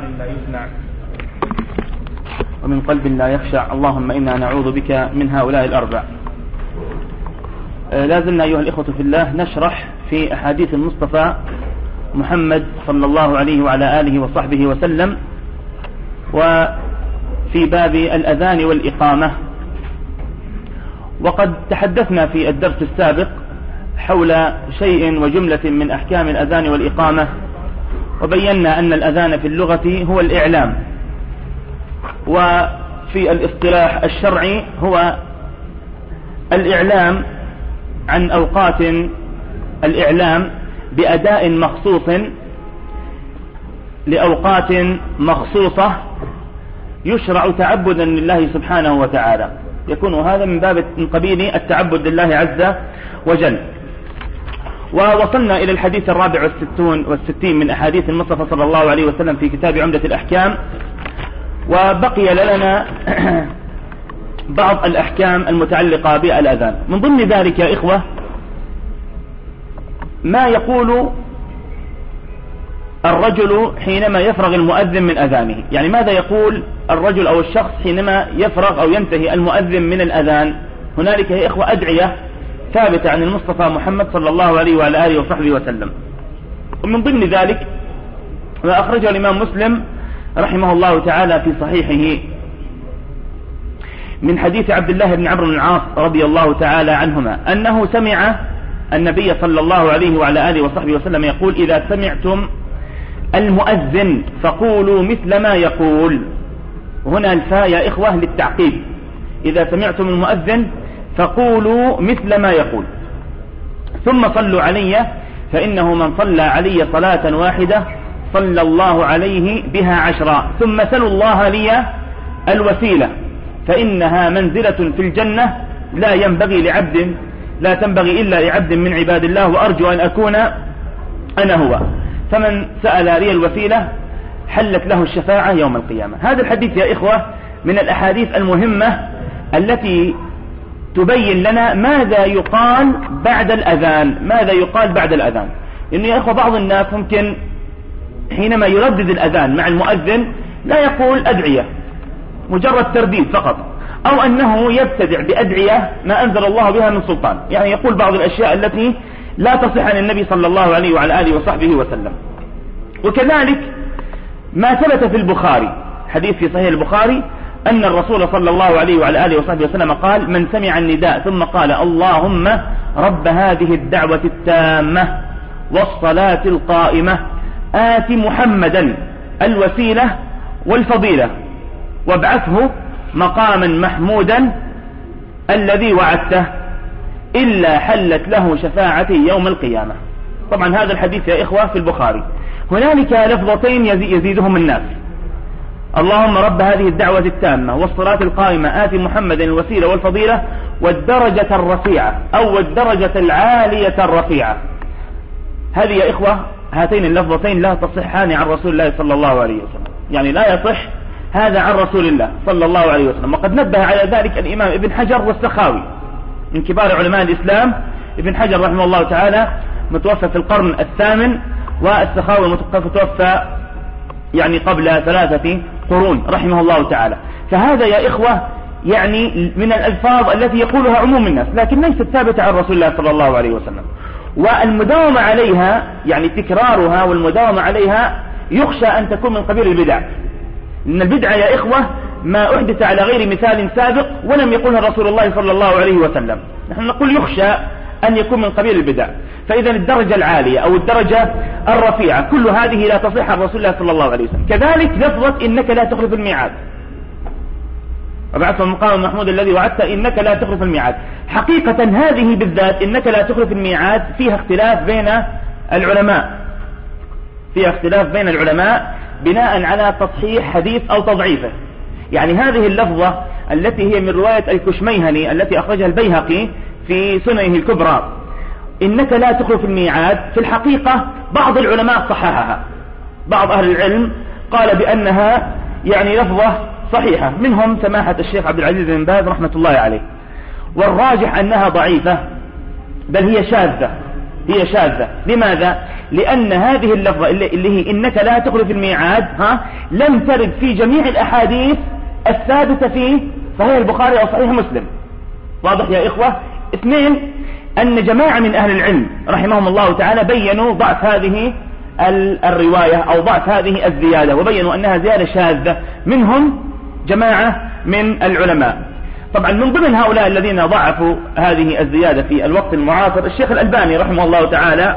لسان لا يسمع ومن قلب لا يخشع. اللهم إنا نعوذ بك من هؤلاء الأربع. لازلنا أيها الإخوة في الله نشرح في أحاديث المصطفى محمد صلى الله عليه وعلى آله وصحبه وسلم، وفي باب الأذان والإقامة. وقد تحدثنا في الدرس السابق حول شيء وجملة من أحكام الأذان والإقامة، وبينا أن الأذان في اللغة هو الإعلام، وفي الاصطلاح الشرعي هو الإعلام عن أوقات الإعلام بأداء مخصوص لأوقات مخصوصة يشرع تعبدا لله سبحانه وتعالى، يكون هذا من قبيل التعبد لله عز وجل. ووصلنا إلى الحديث 64 من أحاديث المصطفى صلى الله عليه وسلم في كتاب عمدة الأحكام، وبقي لنا بعض الأحكام المتعلقة بالأذان. من ضمن ذلك يا إخوة ما يقول الرجل حينما يفرغ المؤذن من أذانه، يعني ماذا يقول الرجل أو الشخص حينما يفرغ أو ينتهي المؤذن من الأذان. هنالك يا إخوة أدعية ثابتة عن المصطفى محمد صلى الله عليه وعلى آله وصحبه وسلم، ومن ضمن ذلك ما أخرجه الإمام مسلم رحمه الله تعالى في صحيحه من حديث عبد الله بن عمرو بن العاص رضي الله تعالى عنهما أنه سمع النبي صلى الله عليه وعلى آله وصحبه وسلم يقول: إذا سمعتم المؤذن فقولوا مثل ما يقول. وهنا الفاء يا إخوة للتعقيب، إذا سمعتم المؤذن فقولوا مثل ما يقول، ثم صلوا علي فإنه من صلى علي صلاة واحدة صلى الله عليه بها 10، ثم سلوا الله لي الوسيلة فإنها منزلة في الجنة لا تنبغي إلا لعبد من عباد الله، وأرجو أن أكون أنا هو. فمن سأل لي الوسيلة حلت له الشفاعة يوم القيامة. هذا الحديث يا إخوة من الأحاديث المهمة التي تبين لنا ماذا يقال بعد الأذان. إنه يا إخوة بعض الناس ممكن حينما يردد الأذان مع المؤذن لا يقول أدعية، مجرد ترديد فقط، أو أنه يبتدع بأدعية ما أنزل الله بها من سلطان، يعني يقول بعض الأشياء التي لا تصح عن النبي صلى الله عليه وعلى آله وصحبه وسلم. وكذلك ما ثبت في البخاري، حديث في صحيح البخاري أن الرسول صلى الله عليه وعلى آله وصحبه وسلم قال: من سمع النداء ثم قال اللهم رب هذه الدعوة التامة والصلاة القائمة آت محمدا الوسيلة والفضيلة وابعثه مقاما محمودا الذي وعدته إلا حلت له شفاعتي يوم القيامة. طبعا هذا الحديث يا إخوة في البخاري. هنالك لفظتين يزيدهم الناس: اللهم رب هذه الدعوة التامة والصلاة القائمة آت محمدا الوسيلة والفضيلة والدرجة الرفيعة أو الدرجة العالية الرفيعة. هذه يا إخوة هاتين اللفظتين لا تصحان عن رسول الله صلى الله عليه وسلم، يعني لا يصح هذا عن رسول الله صلى الله عليه وسلم. وقد نبه على ذلك الإمام ابن حجر والسخاوي من كبار علماء الإسلام. ابن حجر رحمه الله تعالى متوفى في القرن 8، والسخاوي متوفى يعني قبل 3 قرون رحمه الله تعالى. فهذا يا إخوة يعني من الألفاظ التي يقولها عموم الناس، لكن ليست ثابتة عن رسول الله صلى الله عليه وسلم. والمداومة عليها يعني تكرارها والمداومة عليها يخشى أن تكون من قبيل البدع، إن البدعة يا إخوة ما أحدث على غير مثال سابق ولم يقولها رسول الله صلى الله عليه وسلم. نحن نقول يخشى أن يكون من قبيل البدع. فإذا الدرجة العالية أو الدرجة الرفيعة كل هذه لا تصح عن رسول الله صلى الله عليه وسلم. كذلك لفظة إنك لا تخلف الميعاد، وبعث المقام المحمود الذي وعدت إنك لا تخلف الميعاد. حقيقة هذه بالذات إنك لا تخلف الميعاد فيها اختلاف بين العلماء بناء على تصحيح حديث أو تضعيفه. يعني هذه اللفظة التي هي من رواية الكشميهني التي أخرجها البيهقي في سننه الكبرى، إنك لا تخلف الميعاد، في الحقيقة بعض العلماء صححها، بعض أهل العلم قال بأنها يعني لفظة صحيحة، منهم سماحة الشيخ عبد العزيز بن باز رحمة الله عليه. والراجح أنها ضعيفة، بل هي شاذة هي شاذة. لماذا؟ لأن هذه اللفظة اللي هي إنك لا تخلف الميعاد لم ترد في جميع الأحاديث الثابتة في صحيح البخاري أو صحيح مسلم. واضح يا إخوة؟ اثنين، أن جماعة من أهل العلم رحمهم الله تعالى بيّنوا ضعف هذه الرواية أو ضعف هذه الزيادة، وبيّنوا أنها زيادة شاذة، منهم جماعة من العلماء. طبعا من ضمن هؤلاء الذين ضعفوا هذه الزيادة في الوقت المعاصر الشيخ الألباني رحمه الله تعالى،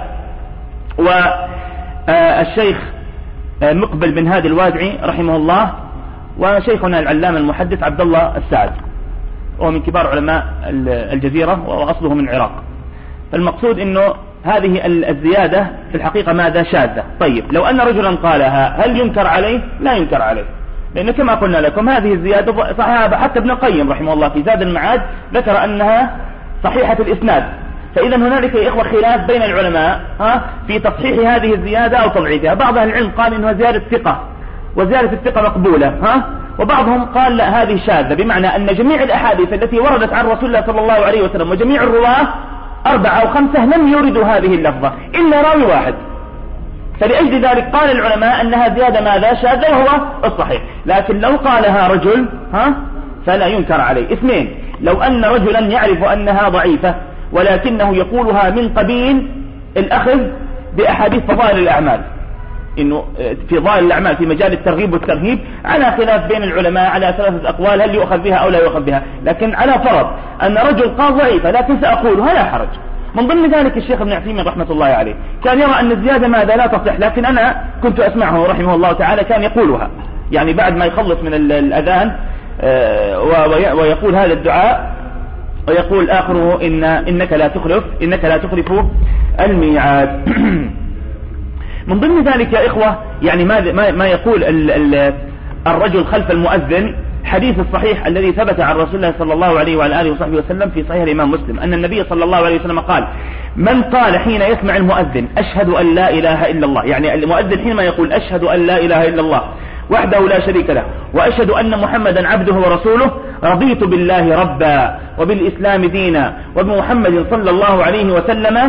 والشيخ مقبل بن هادي الوادعي رحمه الله، وشيخنا العلامة المحدث عبد الله السعد، وهو من كبار علماء الجزيرة وأصله من العراق. فالمقصود أنه هذه الزيادة في الحقيقة ماذا؟ شاذة. طيب لو أن رجلا قالها هل ينكر عليه؟ لا ينكر عليه، لأنه كما قلنا لكم هذه الزيادة صحيحة، حتى ابن القيم رحمه الله في زاد المعاد ذكر أنها صحيحة الإسناد. فإذا هنالك يا إخوة خلاف بين العلماء في تصحيح هذه الزيادة أو تضعيفها. بعض أهل العلم قال إنها زيادة ثقة، وزيادة الثقة مقبولة، وبعضهم قال لا هذه شاذة، بمعنى أن جميع الأحاديث التي وردت عن رسول الله صلى الله عليه وسلم وجميع الرواة 4 أو 5 لم يردوا هذه اللفظة إلا راوي واحد. فلأجل ذلك قال العلماء أنها زيادة ماذا؟ شاذة، وهو الصحيح. لكن لو قالها رجل فلا ينكر عليه. اثنين، لو أن رجلا يعرف أنها ضعيفة ولكنه يقولها من قبيل الأخذ بأحاديث فضائل الأعمال، إنه في فضائل الأعمال في مجال الترغيب والترهيب على خلاف بين العلماء على 3 أقوال هل يؤخذ بها أو لا يؤخذ بها، لكن على فرض أن رجل قال ضعيفة لكن سأقولها لا حرج. من ضمن ذلك الشيخ ابن عثيمين رحمة الله عليه كان يرى أن الزيادة ماذا؟ لا تصح، لكن أنا كنت أسمعه رحمه الله تعالى كان يقولها، يعني بعد ما يخلص من الأذان ويقول هذا الدعاء، ويقول آخره إنك لا تخلف الميعاد. من ضمن ذلك يا إخوة يعني ما يقول الرجل خلف المؤذن، حديث الصحيح الذي ثبت عن رسول الله صلى الله عليه وعلى آله وصحبه وسلم في صحيح الإمام مسلم أن النبي صلى الله عليه وسلم قال: من قال حين يسمع المؤذن أشهد أن لا إله إلا الله، يعني المؤذن حينما يقول أشهد أن لا إله إلا الله وحده لا شريك له وأشهد أن محمدا عبده ورسوله، رضيت بالله ربا وبالإسلام دينا وبمحمد صلى الله عليه وسلم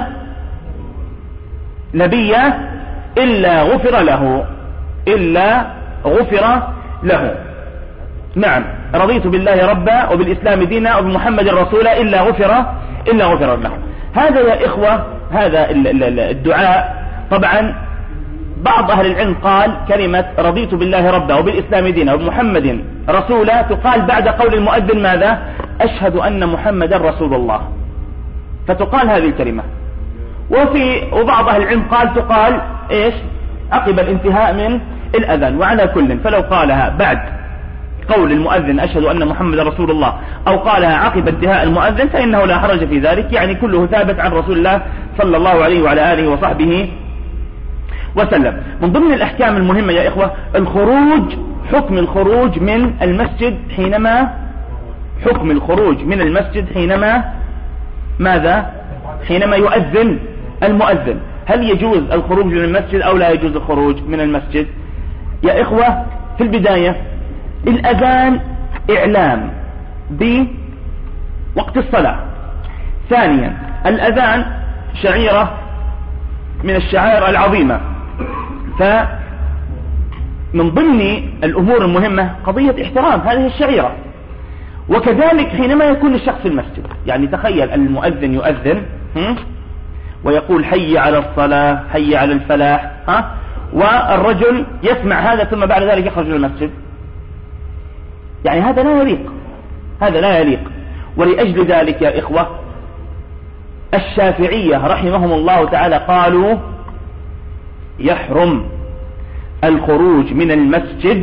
نبيا، إلا غفر له. نعم، رضيت بالله ربا وبالإسلام دينا وبمحمد رسولا إلا غفر له. هذا يا إخوة هذا الدعاء. طبعا بعض أهل العلم قال كلمة رضيت بالله ربا وبالإسلام دينا وبمحمد رسولا تقال بعد قول المؤذن ماذا؟ أشهد أن محمدا رسول الله، فتقال هذه الكلمة. وبعض أهل العلم قال تقال إيش؟ عقب الانتهاء من الأذان. وعلى كل فلو قالها بعد قول المؤذن أشهد أن محمد رسول الله أو قالها عقب انتهاء المؤذن فإنه لا حرج في ذلك، يعني كله ثابت عن رسول الله صلى الله عليه وعلى آله وصحبه وسلم. من ضمن الأحكام المهمة يا إخوة حكم الخروج من المسجد حينما يؤذن المؤذن. هل يجوز الخروج من المسجد أو لا يجوز الخروج من المسجد؟ يا إخوة في البداية الأذان إعلام بوقت الصلاة. ثانيا الأذان شعيرة من الشعائر العظيمة، فمن ضمن الأمور المهمة قضية احترام هذه الشعيرة. وكذلك حينما يكون الشخص في المسجد، يعني تخيل المؤذن يؤذن ويقول حي على الصلاة حي على الفلاح، والرجل يسمع هذا ثم بعد ذلك يخرج من المسجد، يعني هذا لا يليق. ولأجل ذلك يا إخوة الشافعية رحمهم الله تعالى قالوا يحرم الخروج من المسجد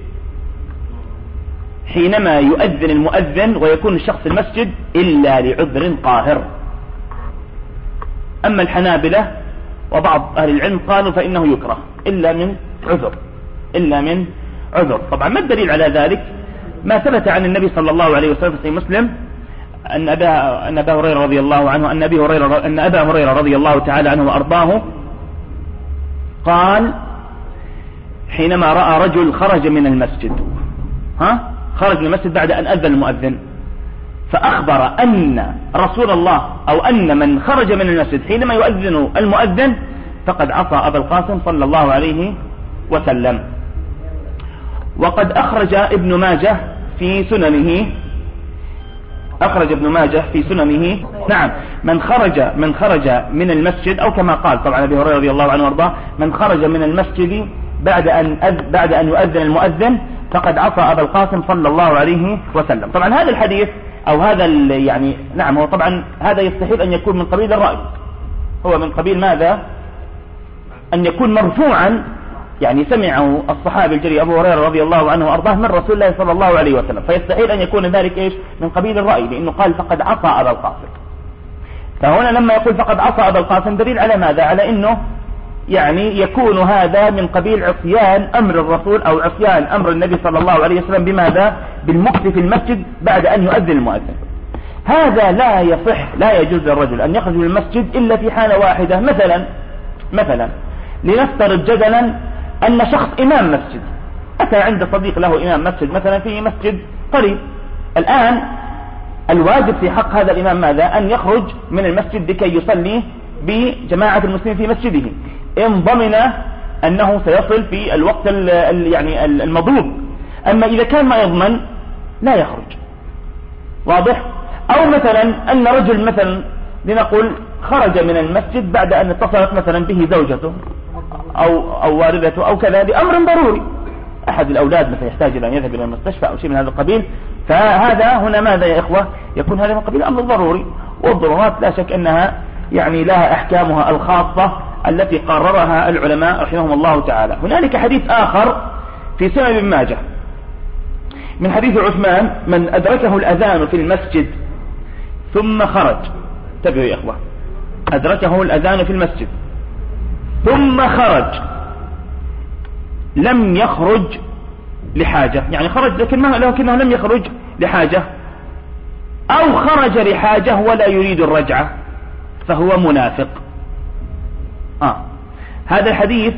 حينما يؤذن المؤذن ويكون الشخص في المسجد إلا لعذر قاهر. أما الحنابلة وبعض أهل العلم قالوا فإنه يكره إلا من عذر. طبعا ما الدليل على ذلك؟ ما ثبت عن النبي صلى الله عليه وسلم في مسلم أن أبا هريرة رضي الله عنه أن أبا هريرة رضي الله تعالى عنه وأرضاه قال حينما رأى رجل خرج من المسجد بعد أن أذن المؤذن، فأخبر أن رسول الله أو أن من خرج من المسجد حينما يؤذن المؤذن فقد عصى أبا القاسم صلى الله عليه وسلم. وقد أخرج ابن ماجه في سننه، نعم، من خرج من المسجد، أو كما قال طبعا أبي هريرة رضي الله عنه وارضاه، من خرج من المسجد بعد أن يؤذن المؤذن فقد عصى أبا القاسم صلى الله عليه وسلم. طبعا هذا الحديث أو هذا يعني نعم، هو طبعا هذا يستحيل أن يكون من قبيل الرأي، هو من قبيل ماذا؟ أن يكون مرفوعا، يعني سمعه الصحابي الجليل أبو هريرة رضي الله عنه وأرضاه من رسول الله صلى الله عليه وسلم، فيستحيل أن يكون ذلك إيش؟ من قبيل الرأي، لأنه قال فقد عصى أبا القاسم. فهنا لما يقول فقد عصى أبا القاسم دليل على ماذا؟ على أنه يعني يكون هذا من قبيل عصيان أمر الرسول أو عصيان أمر النبي صلى الله عليه وسلم بماذا؟ بالمكث في المسجد بعد أن يؤذن المؤذن. هذا لا يصح، لا يجوز للرجل أن يخرج من المسجد إلا في حالة واحدة. مثلا لنفترض جدلا أن شخص إمام مسجد أتى عند صديق له إمام مسجد مثلا في مسجد قريب، الآن الواجب في حق هذا الإمام ماذا؟ أن يخرج من المسجد لكي يصلي بجماعة المسلمين في مسجده، إن ضمن أنه سيصل في الوقت يعني المضروب. أما إذا كان ما يضمن لا يخرج، واضح؟ أو مثلا أن رجل مثلا لنقول خرج من المسجد بعد أن اتصلت مثلا به زوجته أو والدته أو كذا لأمر ضروري، أحد الأولاد مثلا يحتاج إلى أن يذهب إلى المستشفى أو شيء من هذا القبيل، فهذا هنا ماذا يا إخوة؟ يكون هذا من قبيل الأمر الضروري. والضرورات لا شك أنها يعني لها أحكامها الخاصة التي قررها العلماء رحمهم الله تعالى. هنالك حديث آخر في سنن ابن ماجه من حديث عثمان: من أدركه الأذان في المسجد ثم خرج، انتبهوا يا إخوة، أدركه الأذان في المسجد ثم خرج لم يخرج لحاجة، يعني خرج لكنه لم يخرج لحاجة، أو خرج لحاجة ولا يريد الرجعة فهو منافق. هذا الحديث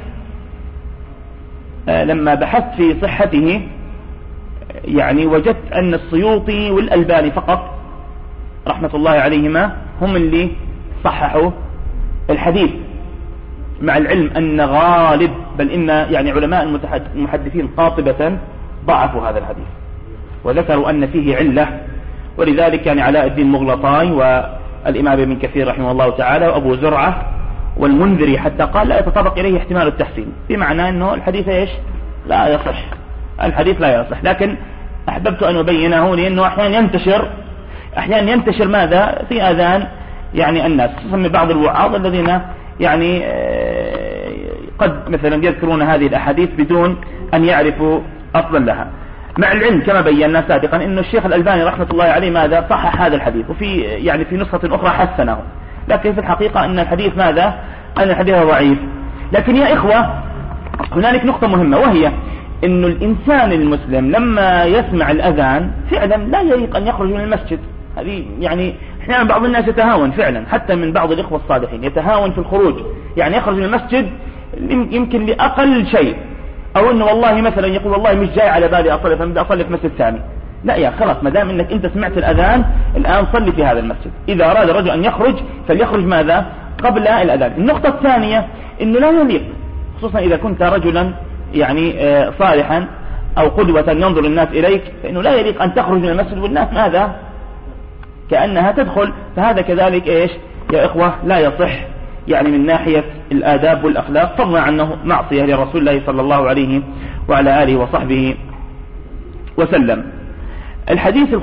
لما بحثت في صحته يعني وجدت أن السيوطي والألباني فقط رحمة الله عليهما هم اللي صححوا الحديث، مع العلم أن غالب بل إن يعني علماء المحدثين قاطبة ضعفوا هذا الحديث وذكروا أن فيه علة. ولذلك يعني علاء الدين مغلطاي والإمام ابن كثير رحمه الله تعالى وأبو زرعة والمنذري حتى قال لا يتطرق إليه احتمال التحسين، بمعنى أنه الحديث إيش؟ لا يصح، الحديث لا يصح. لكن أحببت أن أبينه لأنه أحيانا ينتشر ماذا في آذان يعني الناس، خصوصا من بعض الوعاظ الذين يعني قد مثلا يذكرون هذه الأحاديث بدون أن يعرفوا أصلا لها، مع العلم كما بينا سابقا أن الشيخ الألباني رحمة الله عليه ماذا صحح هذا الحديث، وفي يعني في نسخة أخرى حسنه، لكن في الحقيقة أن الحديث ماذا؟ أن الحديث ضعيف. لكن يا إخوة هنالك نقطة مهمة، وهي أن الإنسان المسلم لما يسمع الأذان فعلا لا يليق أن يخرج من المسجد. هذه يعني احيانا بعض الناس يتهاون فعلا، حتى من بعض الإخوة الصالحين يتهاون في الخروج، يعني يخرج من المسجد يمكن لأقل شيء، أو أنه والله مثلا يقول والله مش جاي على بالي أصلي فبدأ أصلي في مسجد ثاني. لا يا خلاص، ما دام أنك أنت سمعت الأذان الآن صلي في هذا المسجد. إذا أراد الرجل أن يخرج فليخرج ماذا؟ قبل الأذان. النقطة الثانية أنه لا يليق، خصوصا إذا كنت رجلا يعني صالحا أو قدوة ينظر الناس إليك، فإنه لا يليق أن تخرج من المسجد والناس ماذا؟ كأنها تدخل. فهذا كذلك إيش يا إخوة؟ لا يصح يعني من ناحية الآداب والأخلاق، فضلا عنه معصية لرسول الله صلى الله عليه وعلى آله وصحبه وسلم. الحديث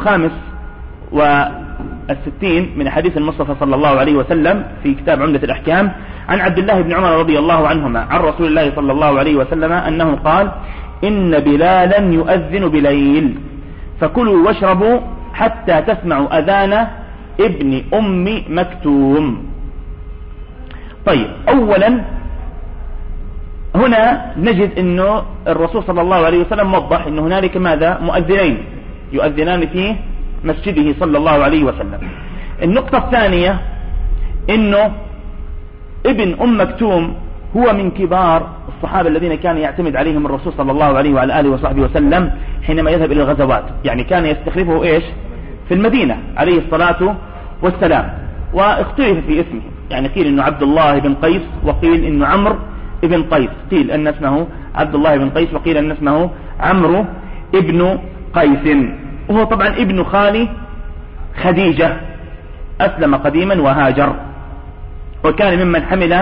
65 من حديث المصطفى صلى الله عليه وسلم في كتاب عمدة الأحكام عن عبد الله بن عمر رضي الله عنهما عن رسول الله صلى الله عليه وسلم أنه قال: إن بلالا يؤذن بليل فكلوا واشربوا حتى تسمعوا أذان ابن أم مكتوم. طيب، أولا هنا نجد أنه الرسول صلى الله عليه وسلم وضح أن هنالك ماذا؟ مؤذنين يؤذنان في مسجده صلى الله عليه وسلم. النقطة الثانية أنه ابن أم مكتوم هو من كبار الصحابة الذين كان يعتمد عليهم الرسول صلى الله عليه وعلى آله وصحبه وسلم حينما يذهب إلى الغزوات، يعني كان يستخلفه إيش؟ في المدينة عليه الصلاة والسلام، واختلف في اسمه، يعني قيل انه عبد الله بن قيس، وقيل انه عمرو بن قيس، قيل ان اسمه عبد الله بن قيس، وقيل ان اسمه عمرو ابن قيس، وهو طبعا ابن خالي خديجة، أسلم قديما وهاجر، وكان ممن حمل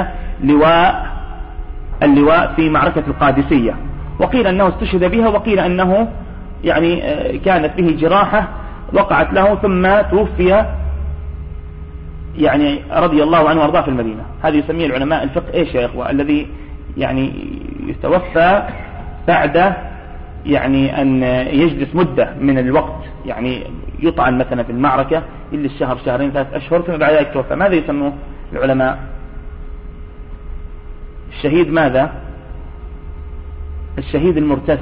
اللواء في معركة القادسية، وقيل أنه استشهد بها، وقيل أنه يعني كانت به جراحة وقعت له ثم توفي يعني رضي الله عنه وارضاه في المدينة. هذا يسميه العلماء الفقه ايش يا اخوة؟ الذي يعني يتوفى بعد يعني أن يجلس مدة من الوقت، يعني يطعن مثلا في المعركة إلا الشهر شهرين 3 أشهر ثم بعد ذلك توفى. ماذا يسموه العلماء؟ الشهيد ماذا؟ الشهيد المرتث.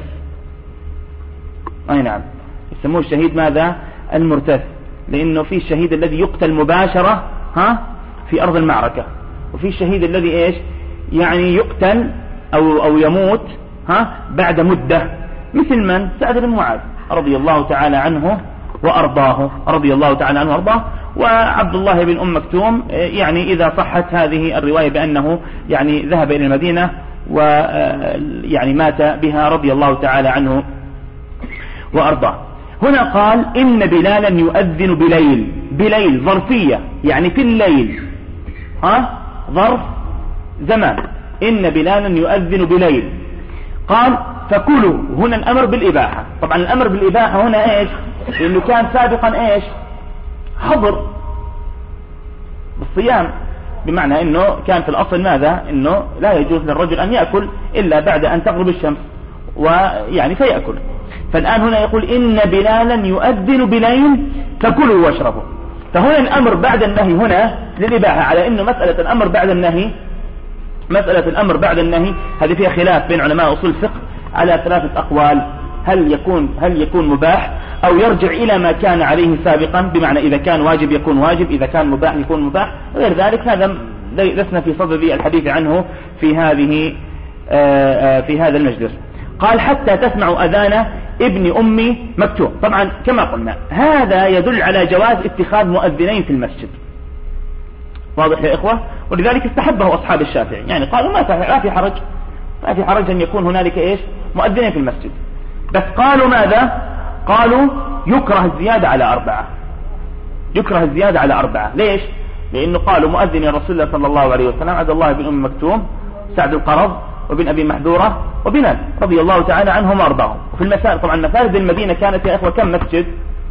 أي نعم، يسموه الشهيد ماذا؟ المرتث، لأنه في الشهيد الذي يقتل مباشرة في أرض المعركة، وفي الشهيد الذي إيش يعني يقتل أو يموت بعد مدة، مثل من؟ سعد بن معاذ رضي الله تعالى عنه وأرضاه، رضي الله تعالى عنه وأرضاه. وعبد الله بن أم مكتوم يعني إذا صحت هذه الرواية بأنه يعني ذهب إلى المدينة ويعني مات بها رضي الله تعالى عنه وأرضاه. هنا قال إن بلالا يؤذن بليل، بليل ظرفية يعني في الليل، ظرف زمان، إن بلالا يؤذن بليل. قال فكلوا، هنا الأمر بالإباحة، طبعا الأمر بالإباحة هنا إيش؟ لأنه كان سابقا إيش؟ حظر بالصيام، بمعنى أنه كان في الأصل ماذا؟ أنه لا يجوز للرجل أن يأكل إلا بعد أن تغرب الشمس، ويعني فيأكل. فالآن هنا يقول إن بلالا يؤذن بليل فكلوا واشربوا. فهنا الأمر بعد النهي هنا للإباحة، على أنه مسألة الأمر بعد النهي، مسألة الأمر بعد النهي هذه فيها خلاف بين علماء أصول الفقه على 3 أقوال، هل يكون مباح أو يرجع إلى ما كان عليه سابقا، بمعنى إذا كان واجب يكون واجب، إذا كان مباح يكون مباح، غير ذلك هذا لسنا في صدد الحديث عنه في هذا المجلس. قال حتى تسمعوا أذان ابن أم مكتوم. طبعا كما قلنا هذا يدل على جواز اتخاذ مؤذنين في المسجد، واضح يا إخوة؟ ولذلك استحبه أصحاب الشافعي، يعني قالوا ما في حرج أن يكون هنالك إيش؟ مؤذنين في المسجد، بس قالوا ماذا؟ قالوا يكره الزيادة على 4، يكره الزيادة على 4. ليش؟ لأنه قالوا مؤذن الرسول الله صلى الله عليه وسلم عبد الله بن أم مكتوم، سعد القرظ، وبن أبي محذورة، وبلال رضي الله تعالى عنهم وارضاهم. وفي المساجد، طبعا مساجد المدينة كانت يا إخوة كم مسجد؟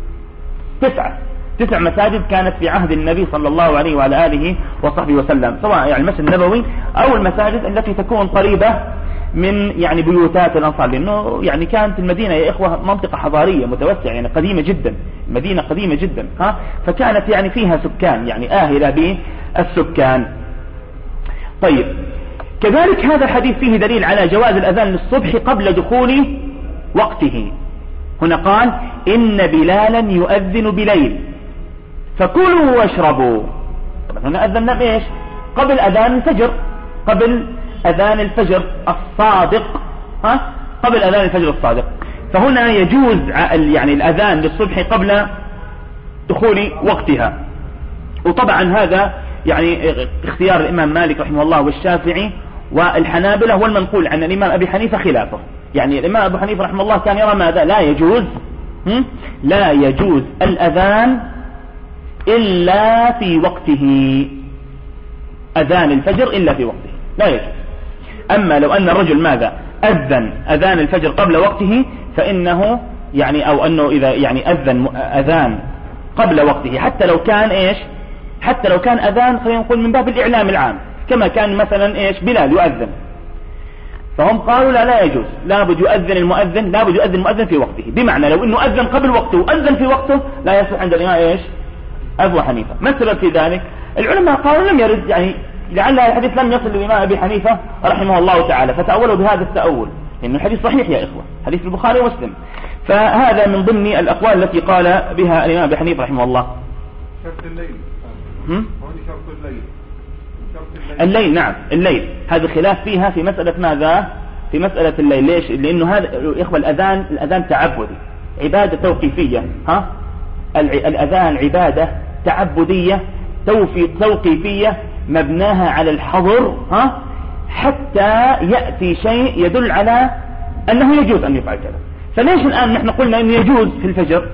9 مساجد كانت في عهد النبي صلى الله عليه وعلى آله وصحبه وسلم، سواء يعني المسجد النبوي أو المساجد التي تكون قريبة من يعني بيوتات الأنصار، لأنه يعني كانت المدينة يا إخوة منطقة حضارية متوسعة، يعني قديمة جدا، المدينة قديمة جدا، فكانت يعني فيها سكان، يعني آهلة بالسكان. طيب، كذلك هذا الحديث فيه دليل على جواز الأذان للصبح قبل دخول وقته. هنا قال إن بلالا يؤذن بليل فكلوا واشربوا. طبعا هنا أذن بإيش؟ قبل أذان الفجر، قبل أذان الفجر الصادق، قبل أذان الفجر الصادق. فهنا يجوز يعني الأذان للصبح قبل دخول وقتها. وطبعا هذا يعني اختيار الإمام مالك رحمه الله والشافعي والحنابلة، والمنقول عن الإمام أبي حنيفة خلافه. يعني الإمام أبو حنيفة رحمه الله كان يرى ماذا؟ لا يجوز الأذان إلا في وقته، أذان الفجر إلا في وقته لا يجوز. أما لو أن الرجل ماذا؟ أذن أذان الفجر قبل وقته فإنه يعني، أو أنه إذا يعني أذان قبل وقته، حتى لو كان إيش؟ حتى لو كان أذان خلينا نقول من باب الإعلام العام، كما كان مثلا إيش؟ بلال يؤذن، فهم قالوا لا يجوز، لابد يؤذن المؤذن في وقته، بمعنى لو أنه أذن قبل وقته وأذن في وقته لا يصح عند الإمام إيش؟ أبو حنيفة. ما السبب في ذلك؟ العلماء قالوا لم يرد، يعني لعل الحديث لم يصل للإمام أبي حنيفة رحمه الله تعالى، فتأولوا بهذا التأول، لأن الحديث صحيح يا إخوة، حديث البخاري ومسلم. فهذا من ضمن الأقوال التي قال بها الإمام أبي حنيفة رحمه الله. شرط الليل. شرط الليل، نعم الليل، هذا خلاف فيها في مسألة ماذا؟ في مسألة الليل. ليش؟ لأنه هذا إخوة الأذان تعبدي، عبادة توقيفية، الأذان عبادة تعبدية توقيفية مبناها على الحظر حتى يأتي شيء يدل على أنه يجوز أن يفعل كذا. فليش الآن نحن قلنا أنه يجوز في الفجر؟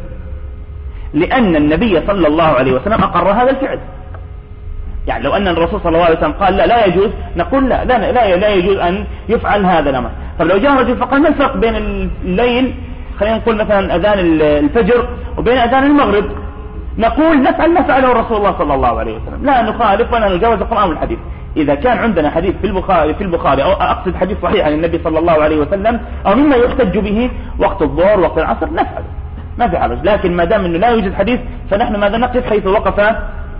لأن النبي صلى الله عليه وسلم أقر هذا الفعل. يعني لو أن الرسول صلى الله عليه وسلم قال لا يجوز، نقول لا يجوز أن يفعل هذا الأمر. طب لو جاء رجل فقال ما الفرق بين الليل، خلينا نقول مثلا أذان الفجر وبين أذان المغرب، نقول نفعل ما فعله رسول الله صلى الله عليه وسلم، لا نخالف ولا نجاوز القرآن والحديث. إذا كان عندنا حديث في البخاري أو أقصد حديث صحيح عن النبي صلى الله عليه وسلم أو مما يحتج به وقت الظهر وقت العصر نفعل، ما في حرج. لكن ما دام أنه لا يوجد حديث فنحن ماذا نقف حيث وقف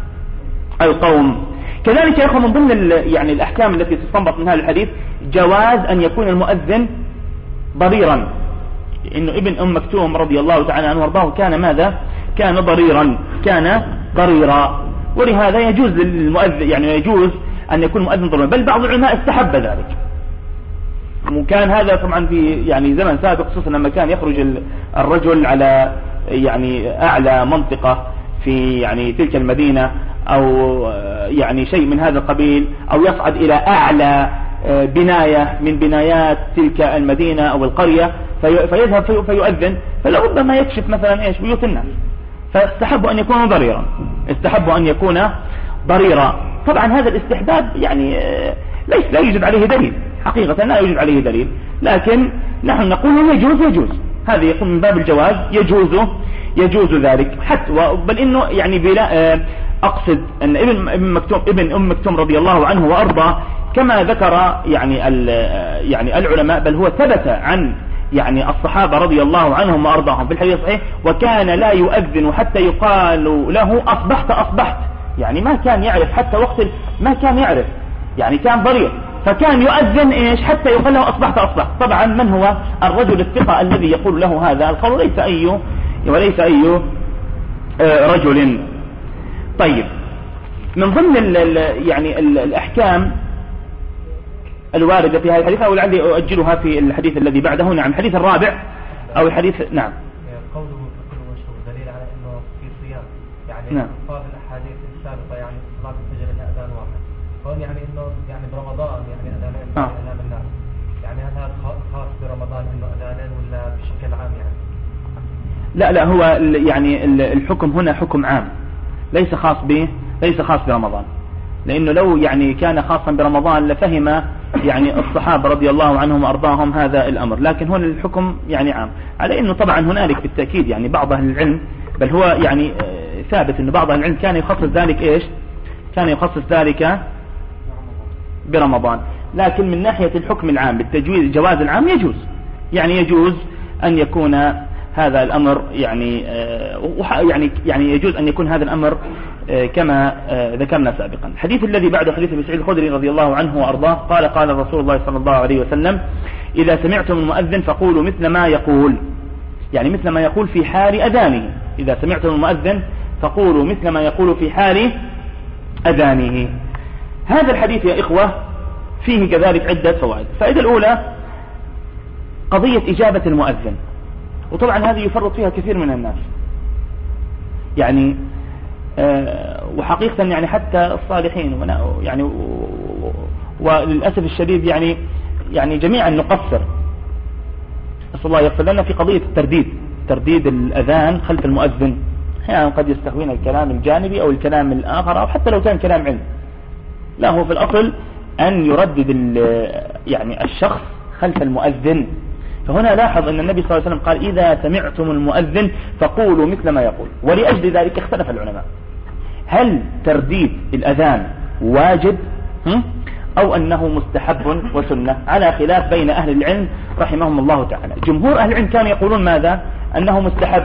القوم. كذلك يا أخوة من ضمن يعني الأحكام التي تستنبط من هذا الحديث جواز أن يكون المؤذن ضريرا، إنه ابن مكتوم رضي الله تعالى عنه وارضاه كان ماذا؟ كان ضريرا، ولهذا يجوز للمؤذن يعني يجوز أن يكون مؤذن ضريرا، بل بعض العلماء استحب ذلك. وكان هذا طبعا في يعني زمن سابق، خصوصا لما كان يخرج الرجل على يعني أعلى منطقة في يعني تلك المدينة أو يعني شيء من هذا القبيل، أو يصعد إلى أعلى بناية من بنايات تلك المدينة أو القرية فيذهب فيؤذن، فلربما يكشف مثلا بيوت الناس، فاستحبوا أن يكون ضريرا. طبعا هذا الاستحباب يعني لا يوجد عليه دليل، حقيقة لا يوجد عليه دليل، لكن نحن نقول يجوز، هذا يكون من باب الجواز، يجوز ذلك حتى بل إنه يعني بلا أقصد أن ابن مكتوم رضي الله عنه وأرضاه كما ذكر يعني العلماء، بل هو ثبت عن يعني الصحابة رضي الله عنهم وأرضاهم في الحديث الصحيح، وكان لا يؤذن حتى يقال له أصبحت، يعني ما كان يعرف حتى وقت ما كان يعرف، يعني كان ضرير، فكان يؤذن حتى يقال له أصبحت. طبعا من هو الرجل الثقة الذي يقول له هذا القول؟ وليس أي رجل. طيب من ضمن يعني الأحكام الواردة في هذا الحديث، أو لعلي أؤجلها في الحديث الذي بعده، نعم الحديث الرابع أو الحديث نعم قوله في كل وجه دليل على أنه في صيام، يعني نعم. بعض الأحاديث السابقة يعني صلاة الفجر لها أذان واحد، فهم يعني أنه يعني برمضان يعني أذانين أمام الناس، يعني هل هذا خاص برمضان أنه أذانين ولا بشكل عام يعني؟ لا هو يعني الحكم هنا حكم عام، ليس خاص برمضان، لأنه لو يعني كان خاصا برمضان لفهم يعني الصحابة رضي الله عنهم وأرضاهم هذا الأمر، لكن هنا الحكم يعني عام، على أنه طبعا هنالك بالتأكيد يعني بعض أهل العلم، بل هو يعني ثابت أن بعض أهل العلم كان يخصص ذلك كان يخصص ذلك برمضان، لكن من ناحية الحكم العام بالتجويز الجواز العام يجوز أن يكون هذا الأمر يعني يجوز أن يكون هذا الأمر كما ذكرنا سابقا. الحديث الذي بعده حديث أبي سعيد الخدري رضي الله عنه وأرضاه قال رسول الله صلى الله عليه وسلم: إذا سمعتم المؤذن فقولوا مثل ما يقول، يعني مثل ما يقول في حال أذانه. إذا سمعتم المؤذن فقولوا مثل ما يقول في حال أذانه. هذا الحديث يا إخوة فيه كذلك عدة فوائد. الفائدة الأولى قضية إجابة المؤذن، وطبعا هذه يفرط فيها كثير من الناس، يعني وحقيقة يعني حتى الصالحين يعني وللأسف الشديد يعني جميعا نقصر، نسأل الله يغفر لنا في قضية ترديد الأذان خلف المؤذن. أحيانا قد يستهوين الكلام الجانبي أو الكلام الآخر، أو حتى لو كان كلام علم، لا هو في الأصل أن يردد يعني الشخص خلف المؤذن. فهنا لاحظ أن النبي صلى الله عليه وسلم قال: إذا سمعتم المؤذن فقولوا مثل ما يقول. ولأجل ذلك اختلف العلماء هل ترديد الأذان واجب أو أنه مستحب وسنة، على خلاف بين أهل العلم رحمهم الله تعالى. جمهور أهل العلم كانوا يقولون ماذا؟ أنه مستحب،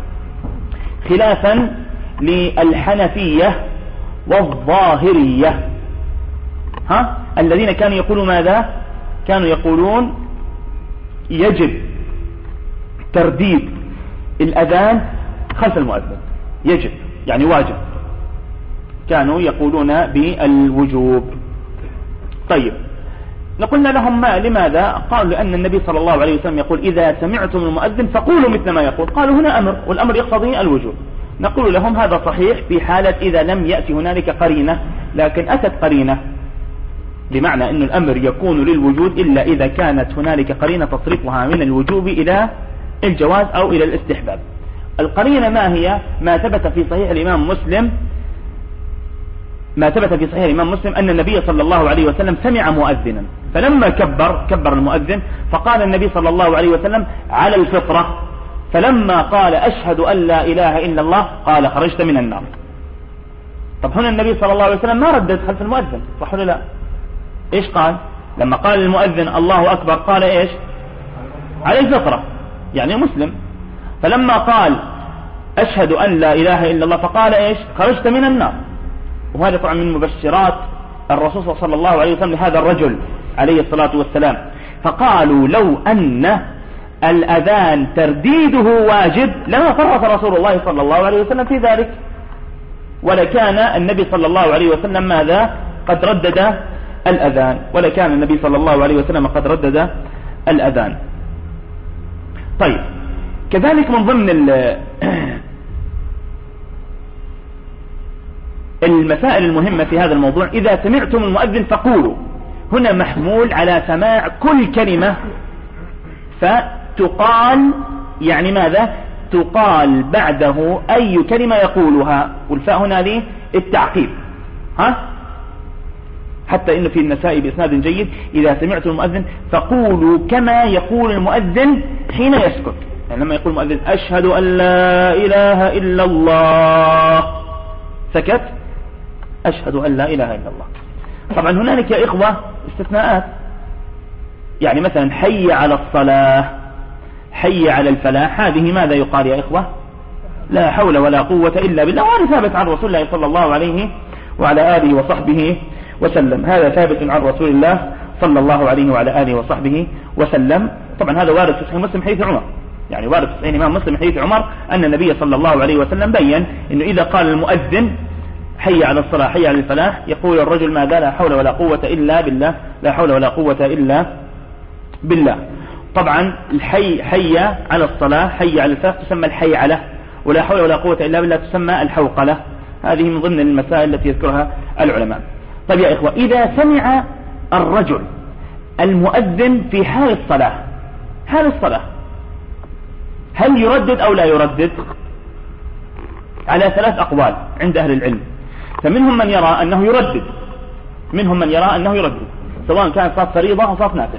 خلافا للحنفية والظاهرية الذين كانوا يقولون ماذا؟ كانوا يقولون يجب ترديد الأذان خلف المؤذن، يجب يعني واجب، كانوا يقولون بالوجوب. طيب نقولنا لهم لماذا؟ قالوا لأن النبي صلى الله عليه وسلم يقول: إذا سمعتم المؤذن فقولوا مثل ما يقول. قالوا هنا أمر، والأمر يقتضي الوجوب. نقول لهم هذا صحيح في حالة إذا لم يأتي هنالك قرينة، لكن أتت قرينة، بمعنى أن الأمر يكون للوجود إلا إذا كانت هنالك قرينة تصرفها من الوجوب إلى الجواز أو إلى الاستحباب. القرينة ما هي؟ ما ثبت في صحيح الإمام مسلم أن النبي صلى الله عليه وسلم سمع مؤذنا، فلما كبر المؤذن فقال النبي صلى الله عليه وسلم على الفطرة، فلما قال أشهد أن لا إله إلا الله قال خرجت من النار. طب هنا النبي صلى الله عليه وسلم ما ردد خلف المؤذن، صح ولا لا؟ إيش قال لما قال المؤذن الله أكبر؟ قال إيش؟ على الفطرة، يعني مسلم. فلما قال أشهد أن لا إله إلا الله فقال إيش؟ خرجت من النار. وهذا طبعا من مبشرات الرسول صلى الله عليه وسلم لهذا الرجل عليه الصلاة والسلام. فقالوا لو أن الأذان ترديده واجب لما فرط رسول الله صلى الله عليه وسلم في ذلك، ولكان النبي صلى الله عليه وسلم ماذا؟ قد ردد الأذان، ولكان النبي صلى الله عليه وسلم قد ردد الأذان. طيب، كذلك من ضمن المسائل المهمة في هذا الموضوع، إذا سمعتم المؤذن فقولوا، هنا محمول على سماع كل كلمة، فتقال يعني ماذا؟ تقال بعده أي كلمة يقولها، والفاء هنا ليه التعقيب، حتى إن في النسائي بإسناد جيد إذا سمعتم المؤذن فقولوا كما يقول المؤذن حين يسكت. يعني لما يقول المؤذن أشهد أن لا إله إلا الله سكت، أشهد أن لا إله إلا الله. طبعا هنالك يا إخوة استثناءات، يعني مثلا حي على الصلاة، حي على الفلاح، هذه ماذا يقال يا إخوة؟ لا حول ولا قوة إلا بالله. وهذا ثابت عن رسول الله صلى الله عليه وعلى آله وصحبه وسلم، هذا ثابت عن رسول الله صلى الله عليه وعلى آله وصحبه وسلم. طبعا هذا وارد في صحيح مسلم حديث عمر، يعني وارد في صحيح الإمام مسلم حديث عمر أن النبي صلى الله عليه وسلم بين أنه إذا قال المؤذن حي على الصلاة حي على الفلاح يقول الرجل ماذا؟ لا حول ولا قوة إلا بالله، لا حول ولا قوة إلا بالله. طبعا حي على الصلاة حي على الفلاح تسمى الحي على، ولا حول ولا قوة إلا بالله تسمى الحوقلة. هذه من ضمن المسائل التي يذكرها العلماء. طيب يا إخوة، إذا سمع الرجل المؤذن في حال الصلاة هل يردد أو لا يردد؟ على 3 أقوال عند أهل العلم، فمنهم من يرى أنه يردد، سواء كانت صلاة فريضة أو صلاة نافلة،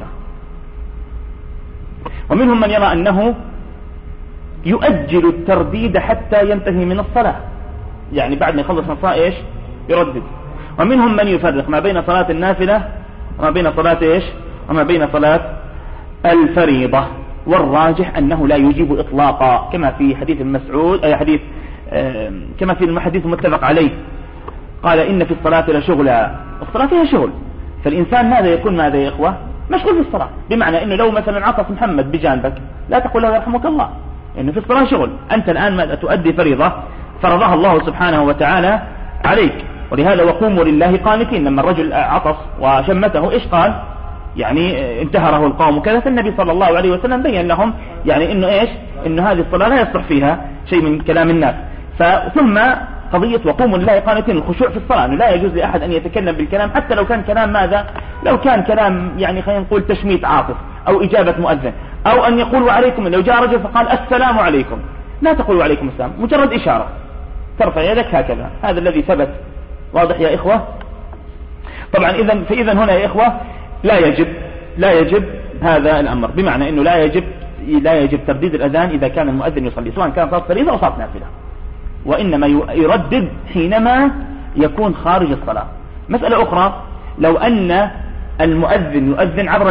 ومنهم من يرى أنه يؤجل الترديد حتى ينتهي من الصلاة، يعني بعد ما يخلص الصلاة إيش؟ يردد. ومنهم من يفرق ما بين صلاة النافلة وما بين صلاة الفريضة، والراجح أنه لا يجيب إطلاقا، كما في حديث مسعود كما في الحديث المتفق عليه، قال إن في الصلاة لشغلا، الصلاة فيها شغل، فالإنسان ماذا يكون يا إخوة؟ مشغول في الصلاة، بمعنى إنه لو مثلا عطس محمد بجانبك لا تقول له يرحمك الله، إنه في الصلاة شغل، أنت الآن ماذا تؤدي فريضة فرضها الله سبحانه وتعالى عليك. ولهذا وقوموا لله قانتين، لما الرجل عطس وشمته إيش قال؟ يعني انتهره القوم كذا، فالنبي صلى الله عليه وسلم بين لهم يعني إنه إيش؟ إنه هذه الصلاة لا يصلح فيها شيء من كلام الناس. ثم قضية وقوموا لله قانتين، الخشوع في الصلاة، أنه لا يجوز لأحد أن يتكلم بالكلام حتى لو كان كلام ماذا؟ لو كان كلام يعني خلينا نقول تشميت عاطف أو إجابة مؤذن، أو أن يقول وعليكم، لو جاء رجل فقال السلام عليكم لا تقول وعليكم السلام، مجرد إشارة ترفع يدك هكذا، هذا الذي ثبت. واضح يا إخوة؟ طبعا فإذا هنا يا إخوة لا يجب هذا الأمر، بمعنى أنه لا يجب ترديد الأذان إذا كان المؤذن يصلي، سواء كان صلاة فريضة أو صلاة نافلة، وإنما يردد حينما يكون خارج الصلاة. مسألة أخرى، لو أن المؤذن يؤذن عبر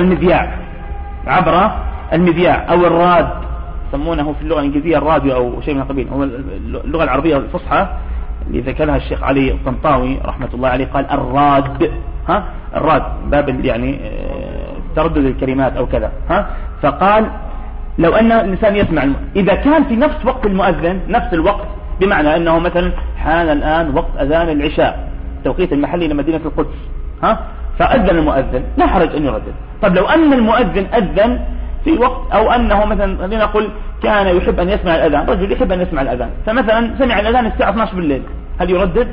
المذياع أو الراد، يسمونه في اللغة الإنجليزية الراديو أو شيء من القبيل، هو اللغة العربية الفصحى اللي ذكرها الشيخ علي الطنطاوي رحمة الله عليه، قال الراد باب يعني تردد الكلمات أو كذا، فقال لو أن الإنسان يسمع إذا كان في نفس وقت المؤذن نفس الوقت، بمعنى أنه مثلا حان الآن وقت أذان العشاء توقيت المحلي لمدينة القدس، فأذن المؤذن لا حرج أن يردد. طب لو أن المؤذن أذن في وقت، أو أنه مثلا لنقل كان يحب أن يسمع الأذان، رجل يحب أن يسمع الأذان، فمثلا سمع الأذان الساعة 12 بالليل، هل يردد؟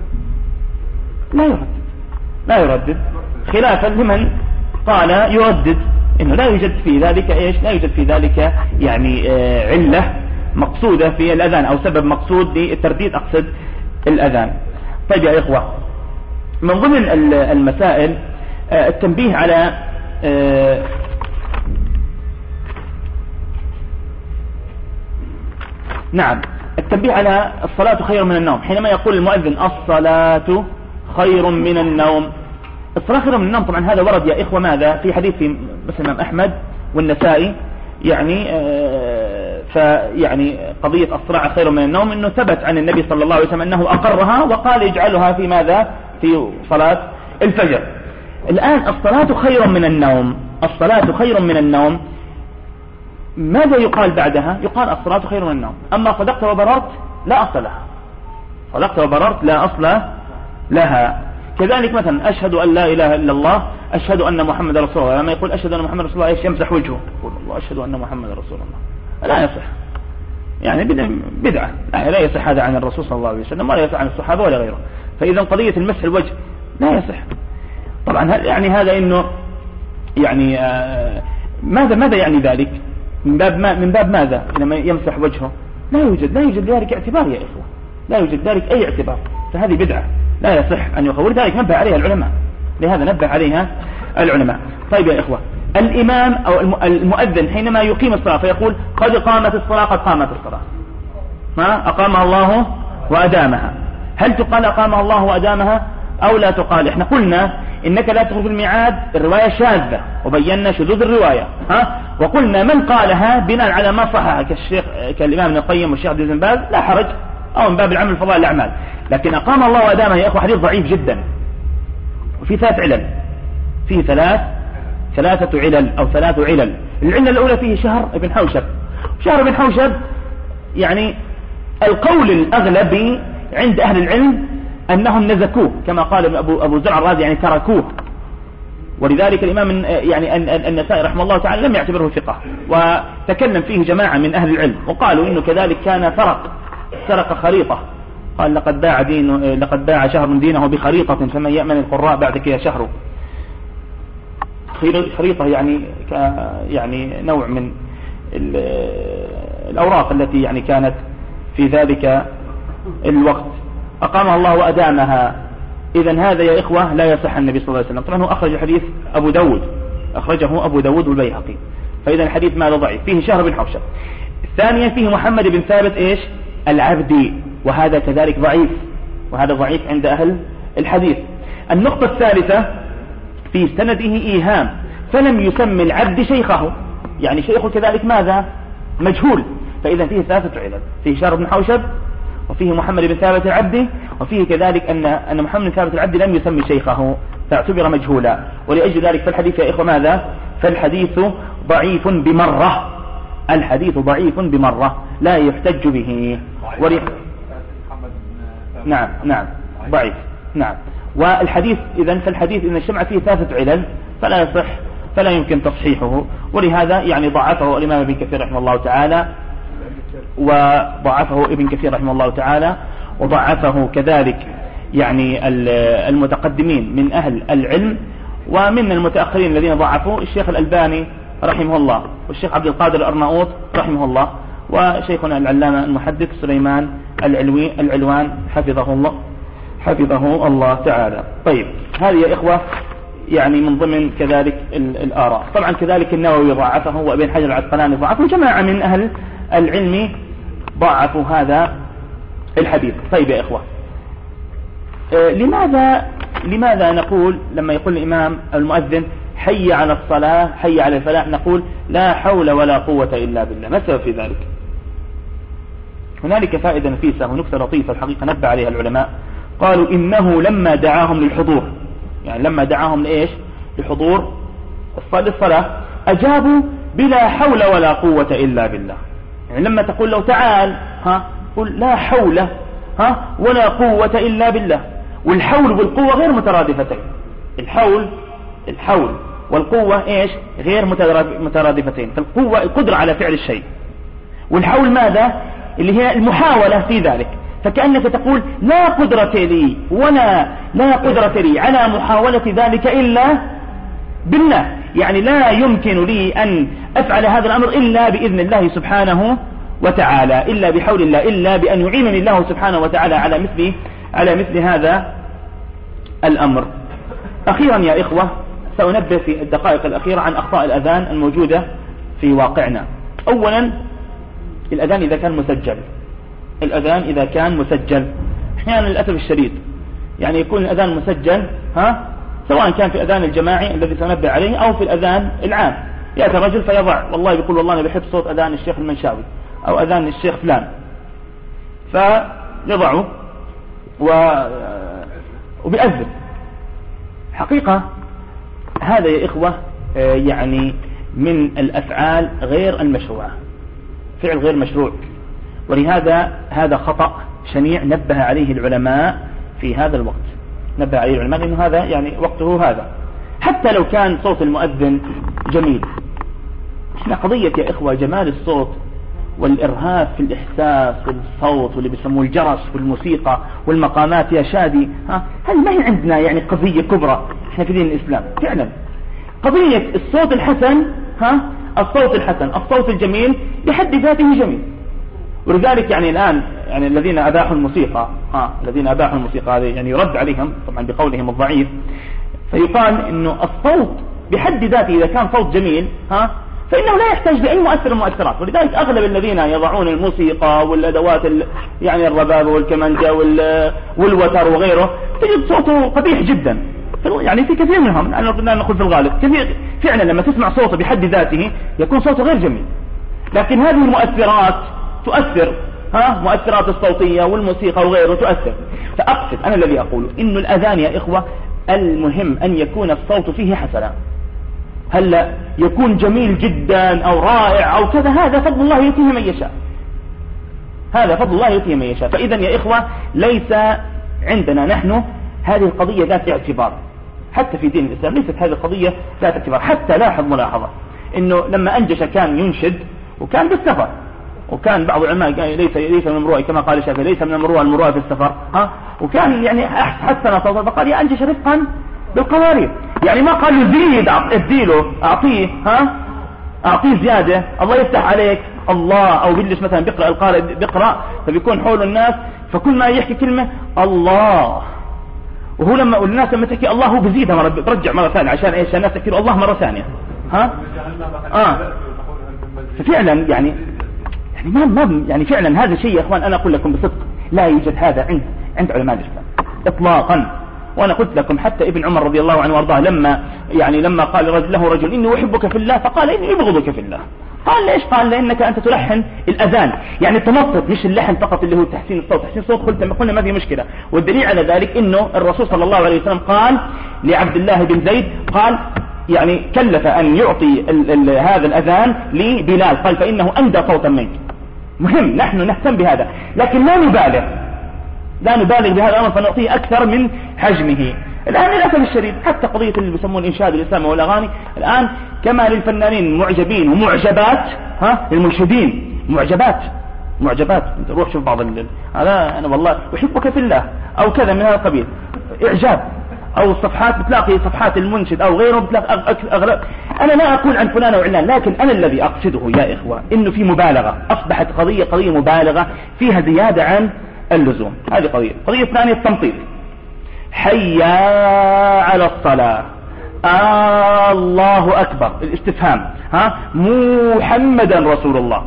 لا يردد خلافا لمن قال يردد، إنه لا يوجد في ذلك لا يوجد في ذلك يعني علة مقصودة في الأذان أو سبب مقصود للترديد، أقصد الأذان. طيب يا إخوة، من ضمن المسائل التنبيه على نعم التنبيه على الصلاة خير من النوم. حينما يقول المؤذن الصلاة خير من النوم، الصلاة خير من النوم، طبعا هذا ورد يا إخوة ماذا في حديث في مثل الإمام أحمد والنسائي، يعني قضية الصلاة خير من النوم إنه ثبت عن النبي صلى الله عليه وسلم أنه أقرها وقال اجعلها في ماذا؟ في صلاة الفجر. الآن الصلاة خير من النوم، الصلاة خير من النوم، ماذا يقال بعدها؟ يقال الصلاة خير من النوم. أما صدقت وبررت لا أصل لها، صدقت وبررت لا أصل لها. كذلك مثلا أشهد أن لا إله إلا الله، أشهد أن محمد رسول الله، لما يقول أشهد أن محمد رسول الله إيش يمسح وجهه، يقول الله أشهد أن محمد رسول الله، لا يصح، يعني بدعة، لا يصح هذا عن الرسول صلى الله عليه وسلم ولا يصح عن الصحابة ولا غيره. فإذا قضية المسح الوجه لا يصح. طبعا يعني هذا إنه يعني ماذا يعني ذلك؟ من باب ماذا؟ لما يمسح وجهه لا يوجد ذلك اعتبار يا إخوة، لا يوجد ذلك أي اعتبار، فهذه بدعة لا يصح أن يقول ذلك، نبه عليها العلماء، لهذا نبه عليها العلماء. طيب يا إخوة، الإمام أو المؤذن حينما يقيم الصلاة فيقول قد قامت الصلاة، قد قامت الصلاة، ما أقامها الله وأدامها، هل تقال أقامها الله وأدامها أو لا تقال؟ احنا قلنا إنك لا تخرج الميعاد، الرواية شاذة وبينا شذوذ الرواية، وقلنا من قالها بناء على ما صحها كالإمام ابن القيم والشيخ عبد العزيز بن باز لا حرج، أو من باب العمل فضائل الأعمال. لكن أقام الله وأدامها يا إخوة حديث ضعيف جدا، وفي 3 علل، فيه 3 علل أو 3 علل. العلة الأولى فيه شهر بن حوشب. شهر بن حوشب يعني القول الأغلب عند أهل العلم أنهم نزكوه، كما قال أبو زرع الرازي يعني تركوه، ولذلك الإمام يعني النسائي رحمه الله تعالى لم يعتبره ثقة، وتكلم فيه جماعة من أهل العلم وقالوا إنه كذلك كان سرق خريطة، قال لقد باع شهر دينه بخريطة فمن يأمن القراء بعدك يا شهر. خريطة يعني نوع من الأوراق التي يعني كانت في ذلك الوقت، أقامها الله وأدامها. إذن هذا يا إخوة لا يصح النبي صلى الله عليه وسلم. طبعا هو أخرج حديث أبو داود، أخرجه أبو داود والبيهقي، فإذا الحديث ماذا ضعيف؟ فيه شهر بن حوشب. الثانية فيه محمد بن ثابت إيش العبدي، وهذا كذلك ضعيف، وهذا ضعيف عند أهل الحديث. النقطة الثالثة في سنده إيهام، فلم يسمي العبد شيخه، يعني شيخه كذلك ماذا؟ مجهول. فإذا فيه 3 علل، فيه شهر بن حوشب، وفيه محمد بن ثابت العبدي، وفيه كذلك أن محمد بن ثابت العبدي لم يسمي شيخه فاعتبر مجهولا. ولأجل ذلك فالحديث يا إخوة ماذا؟ فالحديث ضعيف بمرة، الحديث ضعيف بمرة لا يحتج به. نعم ضعيف، نعم. والحديث فالحديث إذا اجتمع فيه 3 علل فلا يصح، فلا يمكن تصحيحه، ولهذا يعني ضعفه الإمام ابن كثير رحمه الله تعالى، وضعفه ابن كثير رحمه الله تعالى، وضعفه كذلك يعني المتقدمين من أهل العلم، ومن المتأخرين الذين ضعفوا الشيخ الألباني رحمه الله، والشيخ عبد القادر الأرناؤوط رحمه الله، وشيخنا العلامة المحدث سليمان العلوان حفظه الله تعالى. طيب هذه يا إخوة يعني من ضمن كذلك الآراء. طبعا كذلك النووي ضعفه، وابن حجر العسقلاني ضعفه، جماعة من أهل العلم ضعفوا هذا الحديث. طيب يا إخوة، لماذا نقول لما يقول الإمام المؤذن حي على الصلاة حي على الفلاح نقول لا حول ولا قوة إلا بالله؟ ما السبب في ذلك؟ هنالك فائدة نفيسة ونكتة لطيفة الحقيقة نبه عليها العلماء، قالوا إنه لما دعاهم للحضور، يعني لما دعاهم لإيش؟ لحضور الصلاة، أجابوا بلا حول ولا قوة إلا بالله. يعني لما تقول له تعال قل لا حول ولا قوة إلا بالله. والحول والقوة غير مترادفتين، الحول والقوة إيش غير مترادفتين. فالقوة القدرة على فعل الشيء، والحول ماذا اللي هي المحاولة في ذلك. فكأنك تقول لا قدرة لي ولا لا قدرة لي على محاولة ذلك إلا بالله، يعني لا يمكن لي أن أفعل هذا الأمر إلا بإذن الله سبحانه وتعالى، إلا بحول الله، إلا بأن يعينني الله سبحانه وتعالى على مثل هذا الأمر. أخيرا يا إخوة سأنبه في الدقائق الأخيرة عن أخطاء الأذان الموجودة في واقعنا. أولا الأذان إذا كان مسجل، الأذان إذا كان مسجل أحيانا للأسف الشديد يعني يكون الأذان مسجل سواء كان في الأذان الجماعي الذي سنبه عليه أو في الأذان العام. يأتي الرجل فيضع والله بيقول والله أنا بحب صوت أذان الشيخ المنشاوي أو أذان الشيخ فلان، فيضعه وبيأذن. حقيقة هذا يا إخوة يعني من الأفعال غير المشروعة، فعل غير مشروع، ولهذا هذا خطأ شنيع نبه عليه العلماء في هذا الوقت، نبه عليه العلماء لأنه هذا يعني وقته هذا. حتى لو كان صوت المؤذن جميل، احنا قضية يا إخوة جمال الصوت والإرهاب في الإحساس والصوت واللي بيسموه الجرس والموسيقى والمقامات يا شادي، هل ما هي عندنا يعني قضية كبرى احنا في دين الإسلام؟ فعلا قضية الصوت الحسن، الصوت الحسن الصوت الجميل بحد ذاته جميل. ولذلك يعني الآن يعني الذين أباحوا الموسيقى الذين أباحوا الموسيقى هذه يعني يرد عليهم طبعا بقولهم الضعيف، فيقال إنه الصوت بحد ذاته إذا كان صوت جميل فإنه لا يحتاج لأي مؤثر من المؤثرات. ولذلك أغلب الذين يضعون الموسيقى والأدوات يعني الرباب والكمانجة والوتر وغيره تجد صوته قبيح جدا، يعني في كثير منهم لا نقول في الغالب كثير فعلا لما تسمع صوته بحد ذاته يكون صوته غير جميل. لكن هذه المؤثرات تؤثر، مؤثرات الصوتية والموسيقى وغيره تؤثر. فأقصد أنا الذي أقوله إنه الأذان يا إخوة المهم أن يكون الصوت فيه حسنا، هل يكون جميل جدا أو رائع أو كذا، هذا فضل الله يؤتيه من يشاء، هذا فضل الله يؤتيه من يشاء. فإذا يا إخوة ليس عندنا نحن هذه القضية ذات اعتبار، حتى في دين الإسلام ليست هذه القضية ذات اعتبار. حتى لاحظ ملاحظة إنه لما أنجش كان ينشد وكان بالسفر، وكان بعض العلماء قال ليس من المروءة كما قال الشافعي ليس من المروءة في السفر، وكان يعني حسن صوته فقال يا أنجش رفقا بالقوارير، يعني ما قال له زيد اديله أعطيه زيادة الله يفتح عليك الله، أو بيجلس مثلا بيقرأ القارئ بيقرأ فبيكون حول الناس فكل ما يحكي كلمة الله، وهو لما الناس لما تحكي الله هو بزيدها مرة برجع مرة ثانية عشان ايش الناس تحكي الله مرة ثانية ففعلا يعني ما يعني فعلا هذا شيء يا اخوان انا اقول لكم بصدق لا يوجد هذا عند علماء الاسلام اطلاقا. وانا قلت لكم حتى ابن عمر رضي الله عنه وارضاه لما قال له رجل اني احبك في الله فقال اني ابغضك في الله. قال ليش؟ قال لانك انت تلحن الاذان، يعني التنطط مش اللحن فقط اللي هو تحسين الصوت، تحسين الصوت قلنا ما في مشكله. والدليل على ذلك انه الرسول صلى الله عليه وسلم قال لعبد الله بن زيد قال يعني كلف ان يعطي هذا الاذان لبلال، قال فانه اندى صوتا منك. مهم نحن نهتم بهذا، لكن لا نبالغ بهذا الامر فنعطيه اكثر من حجمه. الآن للأسف الشديد حتى قضية اللي بيسمون الإنشاد الإسلامي والأغاني الآن كما للفنانين معجبين ومعجبات، للمنشدين معجبات. انت روح شوف بعض هذا أنا والله أحبك في الله أو كذا من هذا القبيل إعجاب، أو الصفحات بتلاقي صفحات المنشد أو غيره بتلاقي أغلب. أنا لا أقول عن فلان أو علان، لكن أنا الذي أقصده يا إخوة إنه في مبالغة، أصبحت قضية مبالغة فيها زيادة عن اللزوم. هذه قضية ثانية التمطيط، حي على الصلاة الله أكبر الاستفهام محمدا رسول الله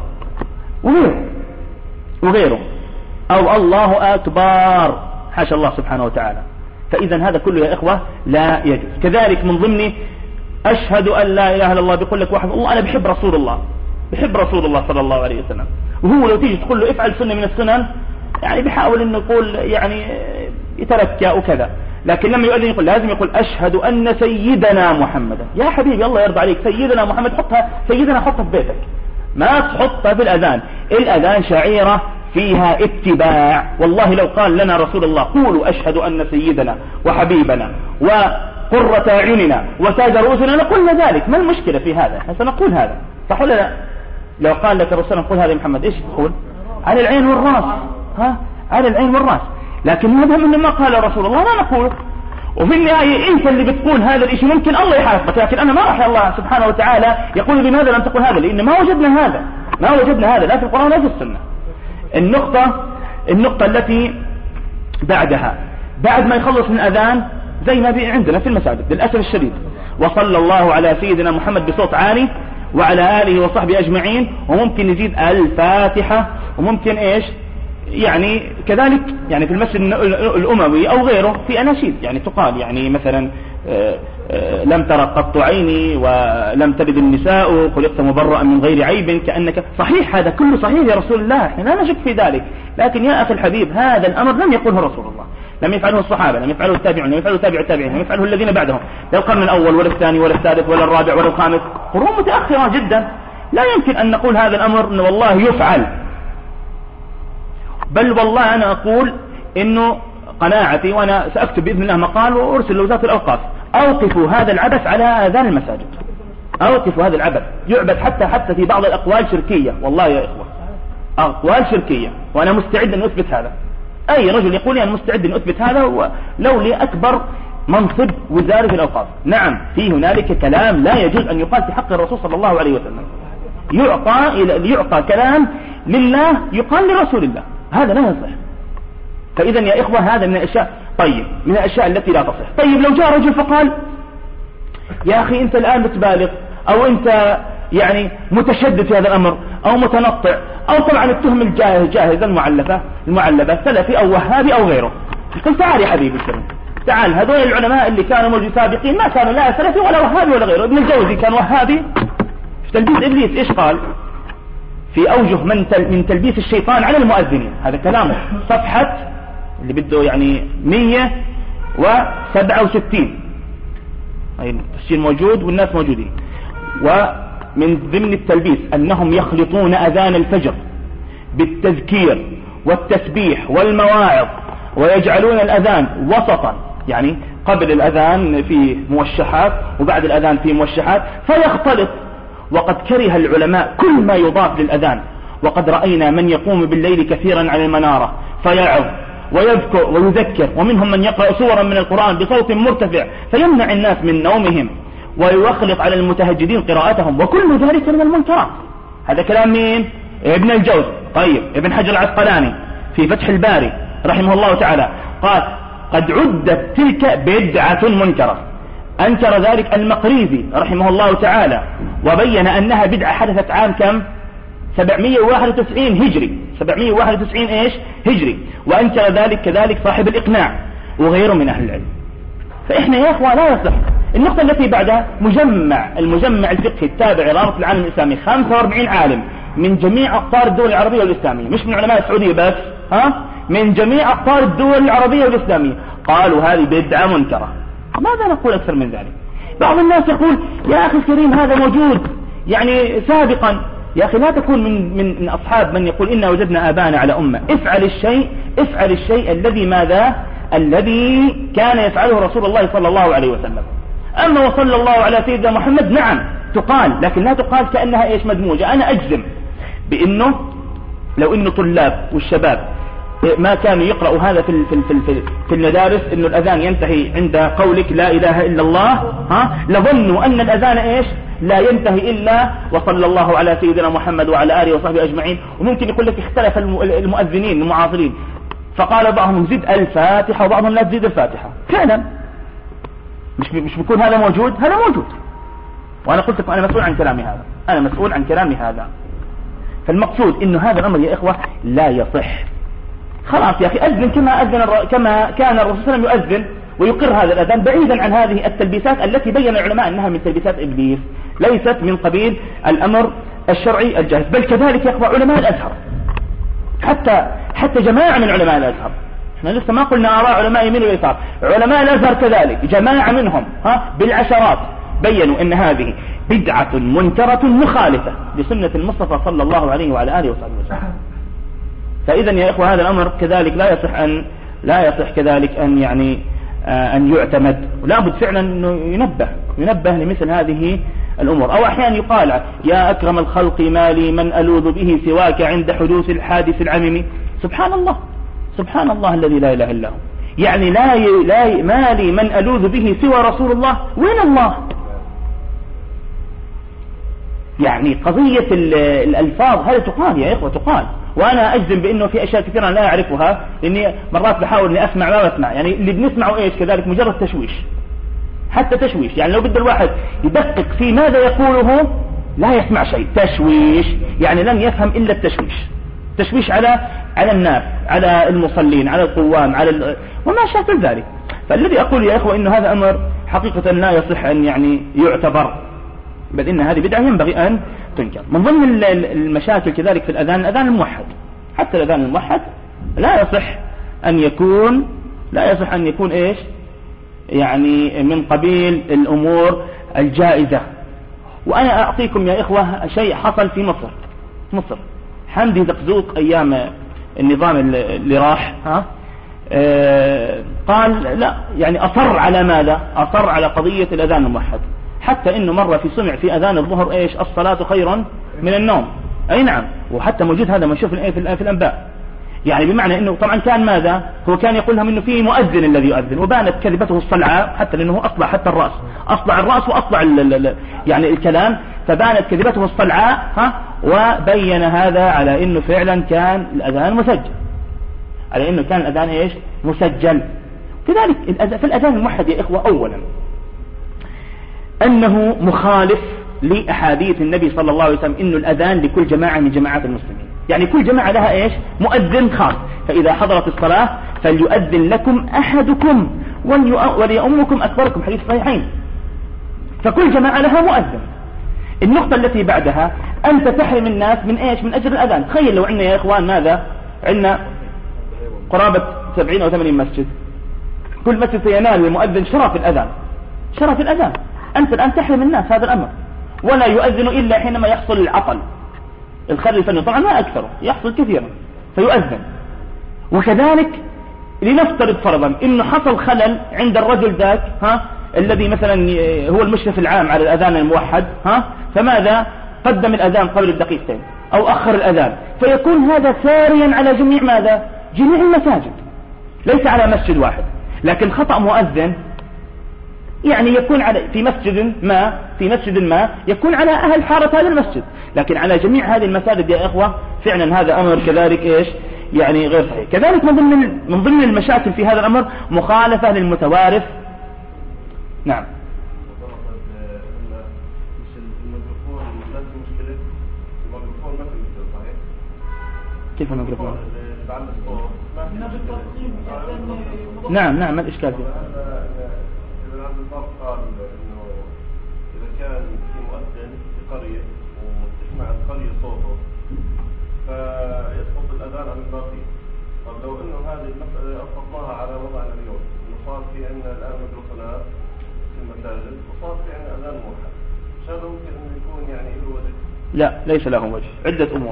وغيره أو الله أكبر حاشا الله سبحانه وتعالى. فإذا هذا كله يا إخوة لا يجوز. كذلك من ضمن أشهد أن لا إله إلا الله بيقول لك واحد الله أنا بحب رسول الله صلى الله عليه وسلم، وهو لو تيجي تقول له افعل سنة من السنن يعني بيحاول انه يقول يعني يتركى وكذا، لكن لما يؤذن يقول لازم يقول أشهد أن سيدنا محمدا. يا حبيبي الله يرضى عليك سيدنا محمد حطها في بيتك، ما تحطها في الأذان. الأذان شعيرة فيها اتباع، والله لو قال لنا رسول الله قولوا أشهد أن سيدنا وحبيبنا قرة أعيننا وتاج رؤوسنا لقلنا ذلك. ما المشكلة في هذا؟ احنا سنقول هذا، صح ولا لا؟ لو قال لك الرسول قل هذا محمد ايش تقول؟ على العين والراس، على العين والراس. لكن هذا من ما قال رسول الله لا نقوله. وفي النهاية انت اللي بتقول هذا الاشي ممكن الله يحاسبك، لكن انا ما راح الله سبحانه وتعالى يقول لماذا لم تقل هذا، لان ما وجدنا هذا لا في القرآن ولا في السنة. النقطة التي بعدها، بعد ما يخلص من الأذان زي ما بي عندنا في المساجد للأسف الشديد، وصلى الله على سيدنا محمد بصوت عالي وعلى آله وصحبه أجمعين، وممكن يزيد الفاتحة، وممكن إيش يعني كذلك يعني في المسجد الأموي أو غيره في أناشيد يعني تقال، يعني مثلا لم تر قط عيني ولم تلد النساء خلقت مبرأ من غير عيب كأنك. صحيح هذا كله صحيح يا رسول الله، احنا لا نشك في ذلك، لكن يا أخي الحبيب هذا الأمر لم يقوله رسول الله، لم يفعله الصحابة، لم يفعله التابعون، لم يفعله تابع التابعين، لم يفعله الذين بعدهم، لا القرن الأول ولا الثاني ولا الثالث ولا الرابع ولا الخامس، قرون متأخرة جدا. لا يمكن أن نقول هذا الأمر إنه والله يفعل، بل والله أنا أقول إنه قناعتي، وأنا سأكتب بإذن الله مقال وأرسل لوزارة الأوقاف، أوقفوا هذا العبث على آذان المساجد، أوقفوا هذا العبث. يعبث حتى في بعض الأقوال شركية، والله يا إخوة أقوال شركية، وأنا مستعد أن أثبت هذا. أي رجل يقول لي أنا مستعد أن أثبت هذا ولو لي أكبر منصب وزارة الأوقاف. نعم في هنالك كلام لا يجوز أن يقال في حق الرسول صلى الله عليه وسلم، يعطى كلام لله يقال لرسول الله، هذا لا يصح. فإذا يا إخوة هذا من الأشياء، طيب من الأشياء التي لا تصح. طيب لو جاء رجل فقال يا أخي أنت الآن بتبالغ، أو أنت يعني متشدد في هذا الأمر، أو متنطع، أو طبعا التهم الجاهزة المعلبة سلفي أو وهابي أو غيره. قل تعال يا حبيبي الكريم، تعال، هذول العلماء اللي كانوا موجودين سابقين ما كانوا لا سلفي ولا وهابي ولا غيره. ابن الجوزي كان وهابي في تلبيس إبليس، إيش قال في أوجه من تلبيس الشيطان على المؤذنين؟ هذا كلامه صفحة اللي بده يعني 167، التسجيل موجود والناس موجودين. ومن ضمن التلبيس أنهم يخلطون أذان الفجر بالتذكير والتسبيح والمواعظ، ويجعلون الأذان وسطا، يعني قبل الأذان في موشحات وبعد الأذان في موشحات، فيختلط. وقد كره العلماء كل ما يضاف للأذان، وقد رأينا من يقوم بالليل كثيرا على المنارة فيعظ ويذكر ويذكر، ومنهم من يقرأ سورا من القرآن بصوت مرتفع فيمنع الناس من نومهم، ويخلط على المتهجدين قراءتهم، وكل ذلك من المنكرات. هذا كلام مين؟ ابن الجوزي. طيب ابن حجر العسقلاني في فتح الباري رحمه الله تعالى قال قد عدت تلك بدعة منكرة. أنكر ذلك المقريزي رحمه الله تعالى، وبين أنها بدعة حدثت عام كم؟ 791 هجري، 791 إيش هجري. وأنكر ذلك كذلك صاحب الإقناع وغيره من أهل العلم. فإحنا يا أخوة لا يصح. النقطة التي بعدها المجمع الفقهي التابع لرابطة العالم الإسلامي، 45 عالم من جميع أقطار الدول العربية والإسلامية، مش من علماء السعودية بس، من جميع أقطار الدول العربية والإسلامية، قالوا هذه بدعة منكرة. ماذا نقول أكثر من ذلك؟ بعض الناس يقول يا أخي الكريم هذا موجود يعني سابقا. يا أخي لا تكون من أصحاب من يقول إنا وجدنا آباءنا على أمة. افعل الشيء الذي كان يفعله رسول الله صلى الله عليه وسلم. أما وصلى الله على سيدنا محمد نعم تقال، لكن لا تقال كأنها إيش مدموجة. أنا أجزم بأنه لو إنه طلاب والشباب ما كانوا يقرأوا هذا في المدارس، إنه الأذان ينتهي عند قولك لا إله إلا الله، لظنوا أن الأذان إيش لا ينتهي إلا وصلى الله على سيدنا محمد وعلى آله وصحبه أجمعين. وممكن يقول لك اختلف المؤذنين المعاصرين، فقال بعضهم زد الفاتحة وبعضهم لا تزيد الفاتحة. فعلا مش بيكون هذا موجود، هذا موجود. وأنا قلت لكم أنا مسؤول عن كلامي هذا، فالمقصود إنه هذا الأمر يا إخوة لا يصح. خلاص يا أخي أذن كما كان الرسول صلى الله عليه وسلم يؤذن ويقر هذا الأذان، بعيدا عن هذه التلبيسات التي بين العلماء أنها من تلبيسات إبليس، ليست من قبيل الأمر الشرعي الجاهز. بل كذلك يا أخوة علماء الأزهر، حتى جماعة من علماء الأزهر، احنا لسه ما قلنا آراء علماء يمين ويسار، علماء الأزهر كذلك جماعة منهم بالعشرات بيّنوا أن هذه بدعة منكرة مخالفة لسنة المصطفى صلى الله عليه وعلى آله وصحبه وسلم. فإذا يا إخوة هذا الأمر كذلك لا يصح كذلك أن يعني أن يعتمد، ولا بد فعلا أنه ينبه لمثل هذه الأمور. أو أحيانا يقال يا أكرم الخلق ما لي من ألوذ به سواك عند حدوث الحادث العميم. سبحان الله، سبحان الله الذي لا إله إلا هو. يعني ما لي من ألوذ به سوى رسول الله. وين الله؟ يعني قضية الألفاظ هذا تقال يا إخوة، تقال. وأنا أجزم بأنه في أشياء كثيرة لا أعرفها، لأني مرات بحاول أني أسمع ما بسمع. يعني اللي بنسمعه إيش كذلك مجرد تشويش، حتى تشويش. يعني لو بده الواحد يدقق في ماذا يقوله لا يسمع شيء. تشويش يعني لن يفهم إلا التشويش. تشويش على الناس، على المصلين، على القوام، وما شابه ذلك. فالذي أقول يا إخوة إنه هذا أمر حقيقة لا يصح أن يعني يعتبر، بل إن هذه بدعة ينبغي أن تنكر. من ضمن المشاكل كذلك في الأذان الموحد. حتى الأذان الموحد لا يصح أن يكون إيش يعني من قبيل الأمور الجائزة. وأنا أعطيكم يا إخوة شيء حصل في مصر. حمدي زقزوق أيام النظام اللي راح قال لا، يعني أصر على ماذا؟ أصر على قضية الأذان الموحد، حتى إنه مرة سمع في أذان الظهر إيش الصلاة خير من النوم. أي نعم، وحتى موجود هذا منشوف في الأنباء. يعني بمعنى إنه طبعا كان ماذا؟ هو كان يقول لهم إنه في مؤذن الذي يؤذن، وبانت كذبته الصلعاء، حتى لأنه أصلع حتى الرأس، أصلع الرأس وأصلع يعني الكلام، فبانت كذبته الصلعاء وبين هذا على إنه فعلا كان الأذان مسجل، على إنه كان الأذان إيش مسجل. كذلك في الأذان الموحد يا إخوة، أولا أنه مخالف لأحاديث النبي صلى الله عليه وسلم إنه الأذان لكل جماعة من جماعات المسلمين. يعني كل جماعة لها إيش مؤذن خاص، فإذا حضرت الصلاة فليؤذن لكم أحدكم وليؤمكم أكبركم، حديث صحيحين. فكل جماعة لها مؤذن. النقطة التي بعدها أنت تحرم الناس من إيش؟ من أجل الأذان. تخيل لو عندنا يا إخوان ماذا؟ عندنا قرابة 70 أو 80 مسجد، كل مسجد سينال المؤذن شرف الأذان. أنت الآن تحرم الناس هذا الأمر، ولا يؤذن إلا حينما يحصل العطل، الخلل الفني، طبعا ما أكثره، يحصل كثيرا فيؤذن. وكذلك لنفترض فرضا إنه حصل خلل عند الرجل ذاك الذي مثلا هو المشرف العام على الأذان الموحد، فماذا؟ قدم الأذان قبل الدقيقتين أو أخر الأذان، فيكون هذا ساريا على جميع ماذا؟ جميع المساجد، ليس على مسجد واحد. لكن خطأ مؤذن يعني يكون في مسجد ما يكون على أهل حارة هذا المسجد، لكن على جميع هذه المساجد يا إخوة فعلا هذا أمر كذلك إيش يعني غير صحيح. كذلك من ضمن المشاكل في هذا الأمر مخالفة للمتوارث. نعم. كيف الميكروفون؟ نعم ما الإشكال فيه؟ قال إنه إذا كان في مؤذن في قرية وتسمع القرية صوته فيسقط الأذان عن الباقي. طب لو إنه هذه المسألة أسقطناها على وضعنا اليوم، إنه صار في عندنا الآن ميكروفونات في المساجد وصار في عندنا أذان موحد، هذا ممكن أن يكون يعني له وجه؟ لا، ليس له وجه. عدة أمور.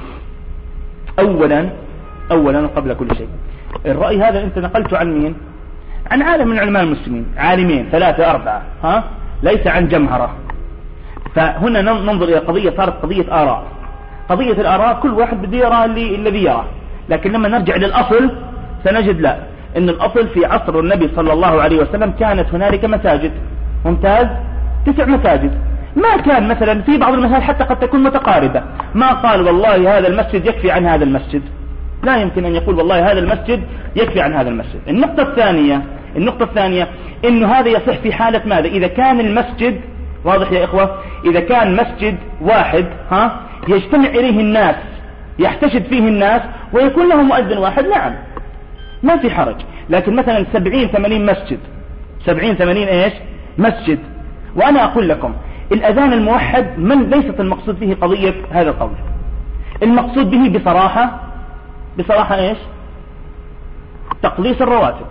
أولا قبل كل شيء، الرأي هذا أنت نقلته عن مين؟ عن عالم من علماء المسلمين، عالمين 3 4 ليس عن جمهرة. فهنا ننظر إلى قضية صارت قضية آراء. قضية الآراء كل واحد بده يرى الذي يرى، لكن لما نرجع للأصل سنجد لا، إن الأصل في عصر النبي صلى الله عليه وسلم كانت هنالك مساجد. ممتاز. 9 مساجد. ما كان مثلا في بعض المساجد حتى قد تكون متقاربة، ما قال والله هذا المسجد يكفي عن هذا المسجد، لا يمكن أن يقول والله هذا المسجد يكفي عن هذا المسجد. النقطة الثانية إنه هذا يصح في حالة ماذا؟ إذا كان المسجد واضح يا إخوة، إذا كان مسجد واحد يجتمع إليه الناس، يحتشد فيه الناس ويكون له مؤذن واحد، نعم ما في حرج. لكن مثلا 70-80 مسجد، 70-80 إيش مسجد. وأنا أقول لكم الأذان الموحد ليست المقصود فيه قضية هذا القول. المقصود به بصراحة إيش؟ تقليص الرواتب.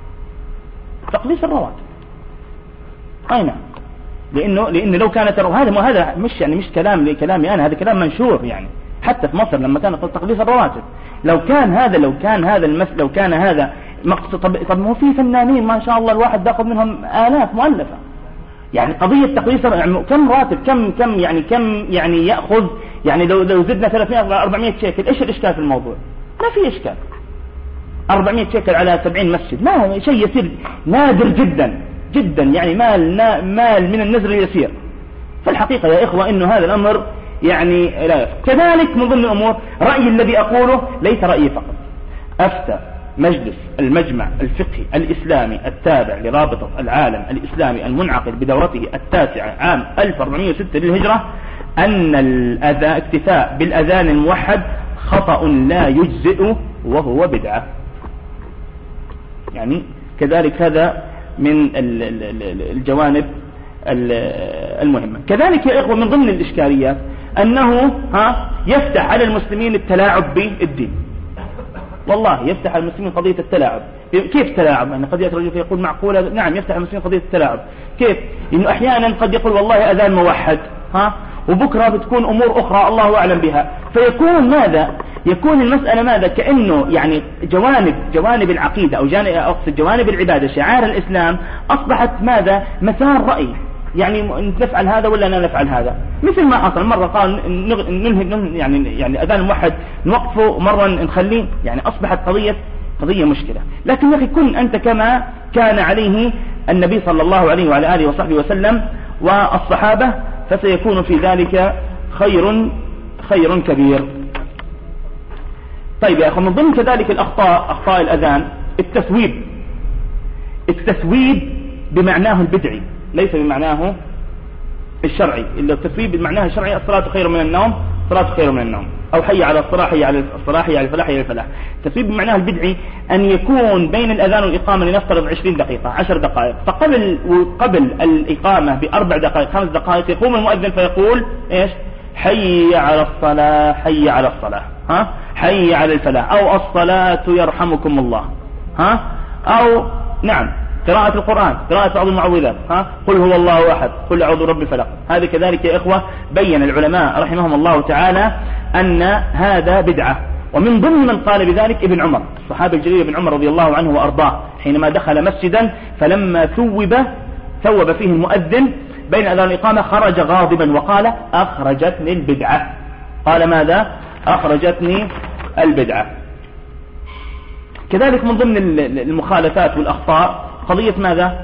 أي نعم. لأنه لو كانت هذا مش كلامي أنا، هذا كلام منشور يعني حتى في مصر لما كان تقليص الرواتب. لو كان هذا طب ما هو في فنانين ما شاء الله الواحد داخل منهم آلاف مؤلفة. يعني قضية تقليص كم راتب كم يعني يأخذ، يعني لو زدنا 300 على 400 شيكل إيش الإشكال في الموضوع؟ ما في إشكال. 400 شيكل على 70 مسجد ما شيء يصير نادر جدا جدا، يعني مال من النزر اليسير. فالحقيقة يا إخوة إنه هذا الأمر يعني لا يفعل. كذلك من ضمن الأمور رأيي الذي أقوله ليس رأيي فقط. أفتى مجلس المجمع الفقهي الإسلامي التابع لرابطة العالم الإسلامي المنعقد بدورته 9 عام 1406 للهجرة أن الاكتفاء بالأذان الموحد خطأ لا يجزئ وهو بدعة. يعني كذلك هذا من الجوانب المهمة. كذلك يا إخوة من ضمن الإشكاليات أنه يفتح على المسلمين التلاعب بالدين. والله يفتح على المسلمين قضية التلاعب. كيف تلاعب؟ يعني قد يأتي رجل يقول معقولة، نعم يفتح على المسلمين قضية التلاعب. كيف؟ إنه أحيانا قد يقول والله أذان موحد وبكرة بتكون أمور أخرى الله أعلم بها، فيكون ماذا؟ يكون المسألة ماذا؟ كأنه يعني جوانب العقيدة أو أقصد جوانب العبادة شعار الإسلام أصبحت ماذا؟ مسار رأي، يعني نفعل هذا ولا لا نفعل هذا. مثل ما حصل مرة قال ننهي يعني أذان موحد نوقفه ومرة نخليه، يعني أصبحت قضية مشكلة. لكن يا أخي كن أنت كما كان عليه النبي صلى الله عليه وعلى آله وصحبه وسلم والصحابة، فسيكون في ذلك خير كبير. طيب يا أخي من ضمن كذلك أخطاء الأذان التسويب بمعناه البدعي ليس بمعناه الشرعي. إلا التسويب بمعناه الشرعي الصلاة خير من النوم، صلاة خير من النوم، أو حي على الصلاة، حي على الصلاة، حي على الفلاح، حي على الفلاح. التسويب بمعناه البدعي أن يكون بين الأذان والإقامة لنفترض 20 دقيقة 10 دقائق، فقبل الإقامة ب4 دقائق 5 دقائق يقوم المؤذن فيقول إيش؟ حي على الصلاة، حي على الصلاة، حي على الفلاح، أو الصلاة يرحمكم الله، أو نعم قراءة القرآن، قراءة بعض المعوذات، قل هو الله أحد، قل أعوذ برب الفلق. هذه كذلك يا إخوة بين العلماء رحمهم الله تعالى أن هذا بدعة. ومن ضمن من قال بذلك ابن عمر الصحابي الجليل ابن عمر رضي الله عنه وأرضاه، حينما دخل مسجدا فلما ثوب فيه المؤذن بين أذان الإقامة خرج غاضبا وقال أخرجتني البدعة. قال ماذا؟ أخرجتني البدعة. كذلك من ضمن المخالفات والأخطاء قضية ماذا؟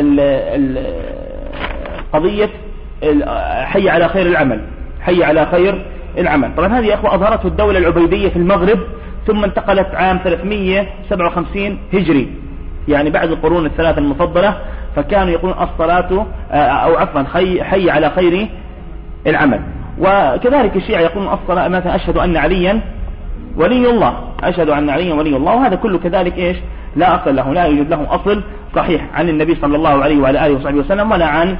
قضية حي على خير العمل، حي على خير العمل. طبعا هذه يا أخوة أظهرته الدولة العبيدية في المغرب، ثم انتقلت عام 357 هجري، يعني بعد القرون الثلاثة المفضلة، فكانوا يقولون الصلاة أو عفوا حي على خير العمل. وكذلك الشيعة يقولون الصلاة مثلا أشهد أن عليا ولي الله، أشهد أن عليا ولي الله، وهذا كله كذلك إيش؟ لا أصل له، لا يوجد له أصل صحيح عن النبي صلى الله عليه وعلى آله وصحبه وسلم ولا عن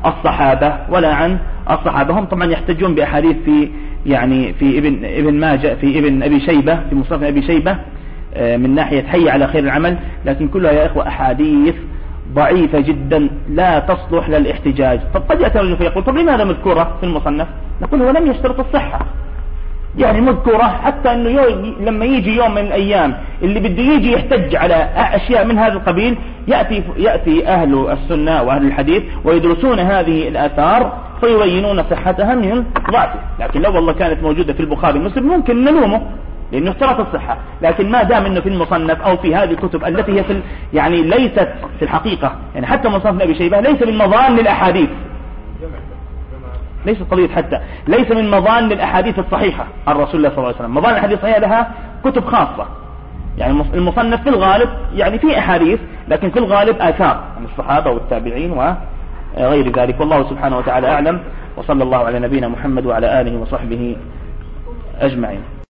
الصحابة. هم طبعا يحتجون بأحاديث في ابن ماجه، في ابن أبي شيبة، في مصنف أبي شيبة من ناحية حي على خير العمل، لكن كلها يا إخوة أحاديث ضعيفة جدا لا تصلح للاحتجاج. طب قد يأتي رجل فيقول طب لماذا مذكورة في المصنف؟ نقول هو لم يشترط الصحة، يعني مذكورة حتى أنه لما يجي يوم من الأيام اللي بده يجي يحتج على أشياء من هذا القبيل يأتي أهل السنة وأهل الحديث ويدرسون هذه الآثار فيبينون صحتها من ضعفه. لكن لو والله كانت موجودة في البخاري ومسلم ممكن نلومه لأنه اشترط الصحة، لكن ما دام أنه في المصنف أو في هذه الكتب التي هي يعني ليست في الحقيقة، يعني حتى مصنف أبي شيبة ليس من مظان للأحاديث، ليس قضية حتى ليس من مظان للأحاديث الصحيحة عن رسول الله صلى الله عليه وسلم. مظان الأحاديث الصحيحة لها كتب خاصة، يعني المصنف في الغالب يعني في أحاديث، لكن في الغالب آثار عن الصحابة والتابعين وغير ذلك. والله سبحانه وتعالى أعلم، وصلى الله على نبينا محمد وعلى آله وصحبه أجمعين.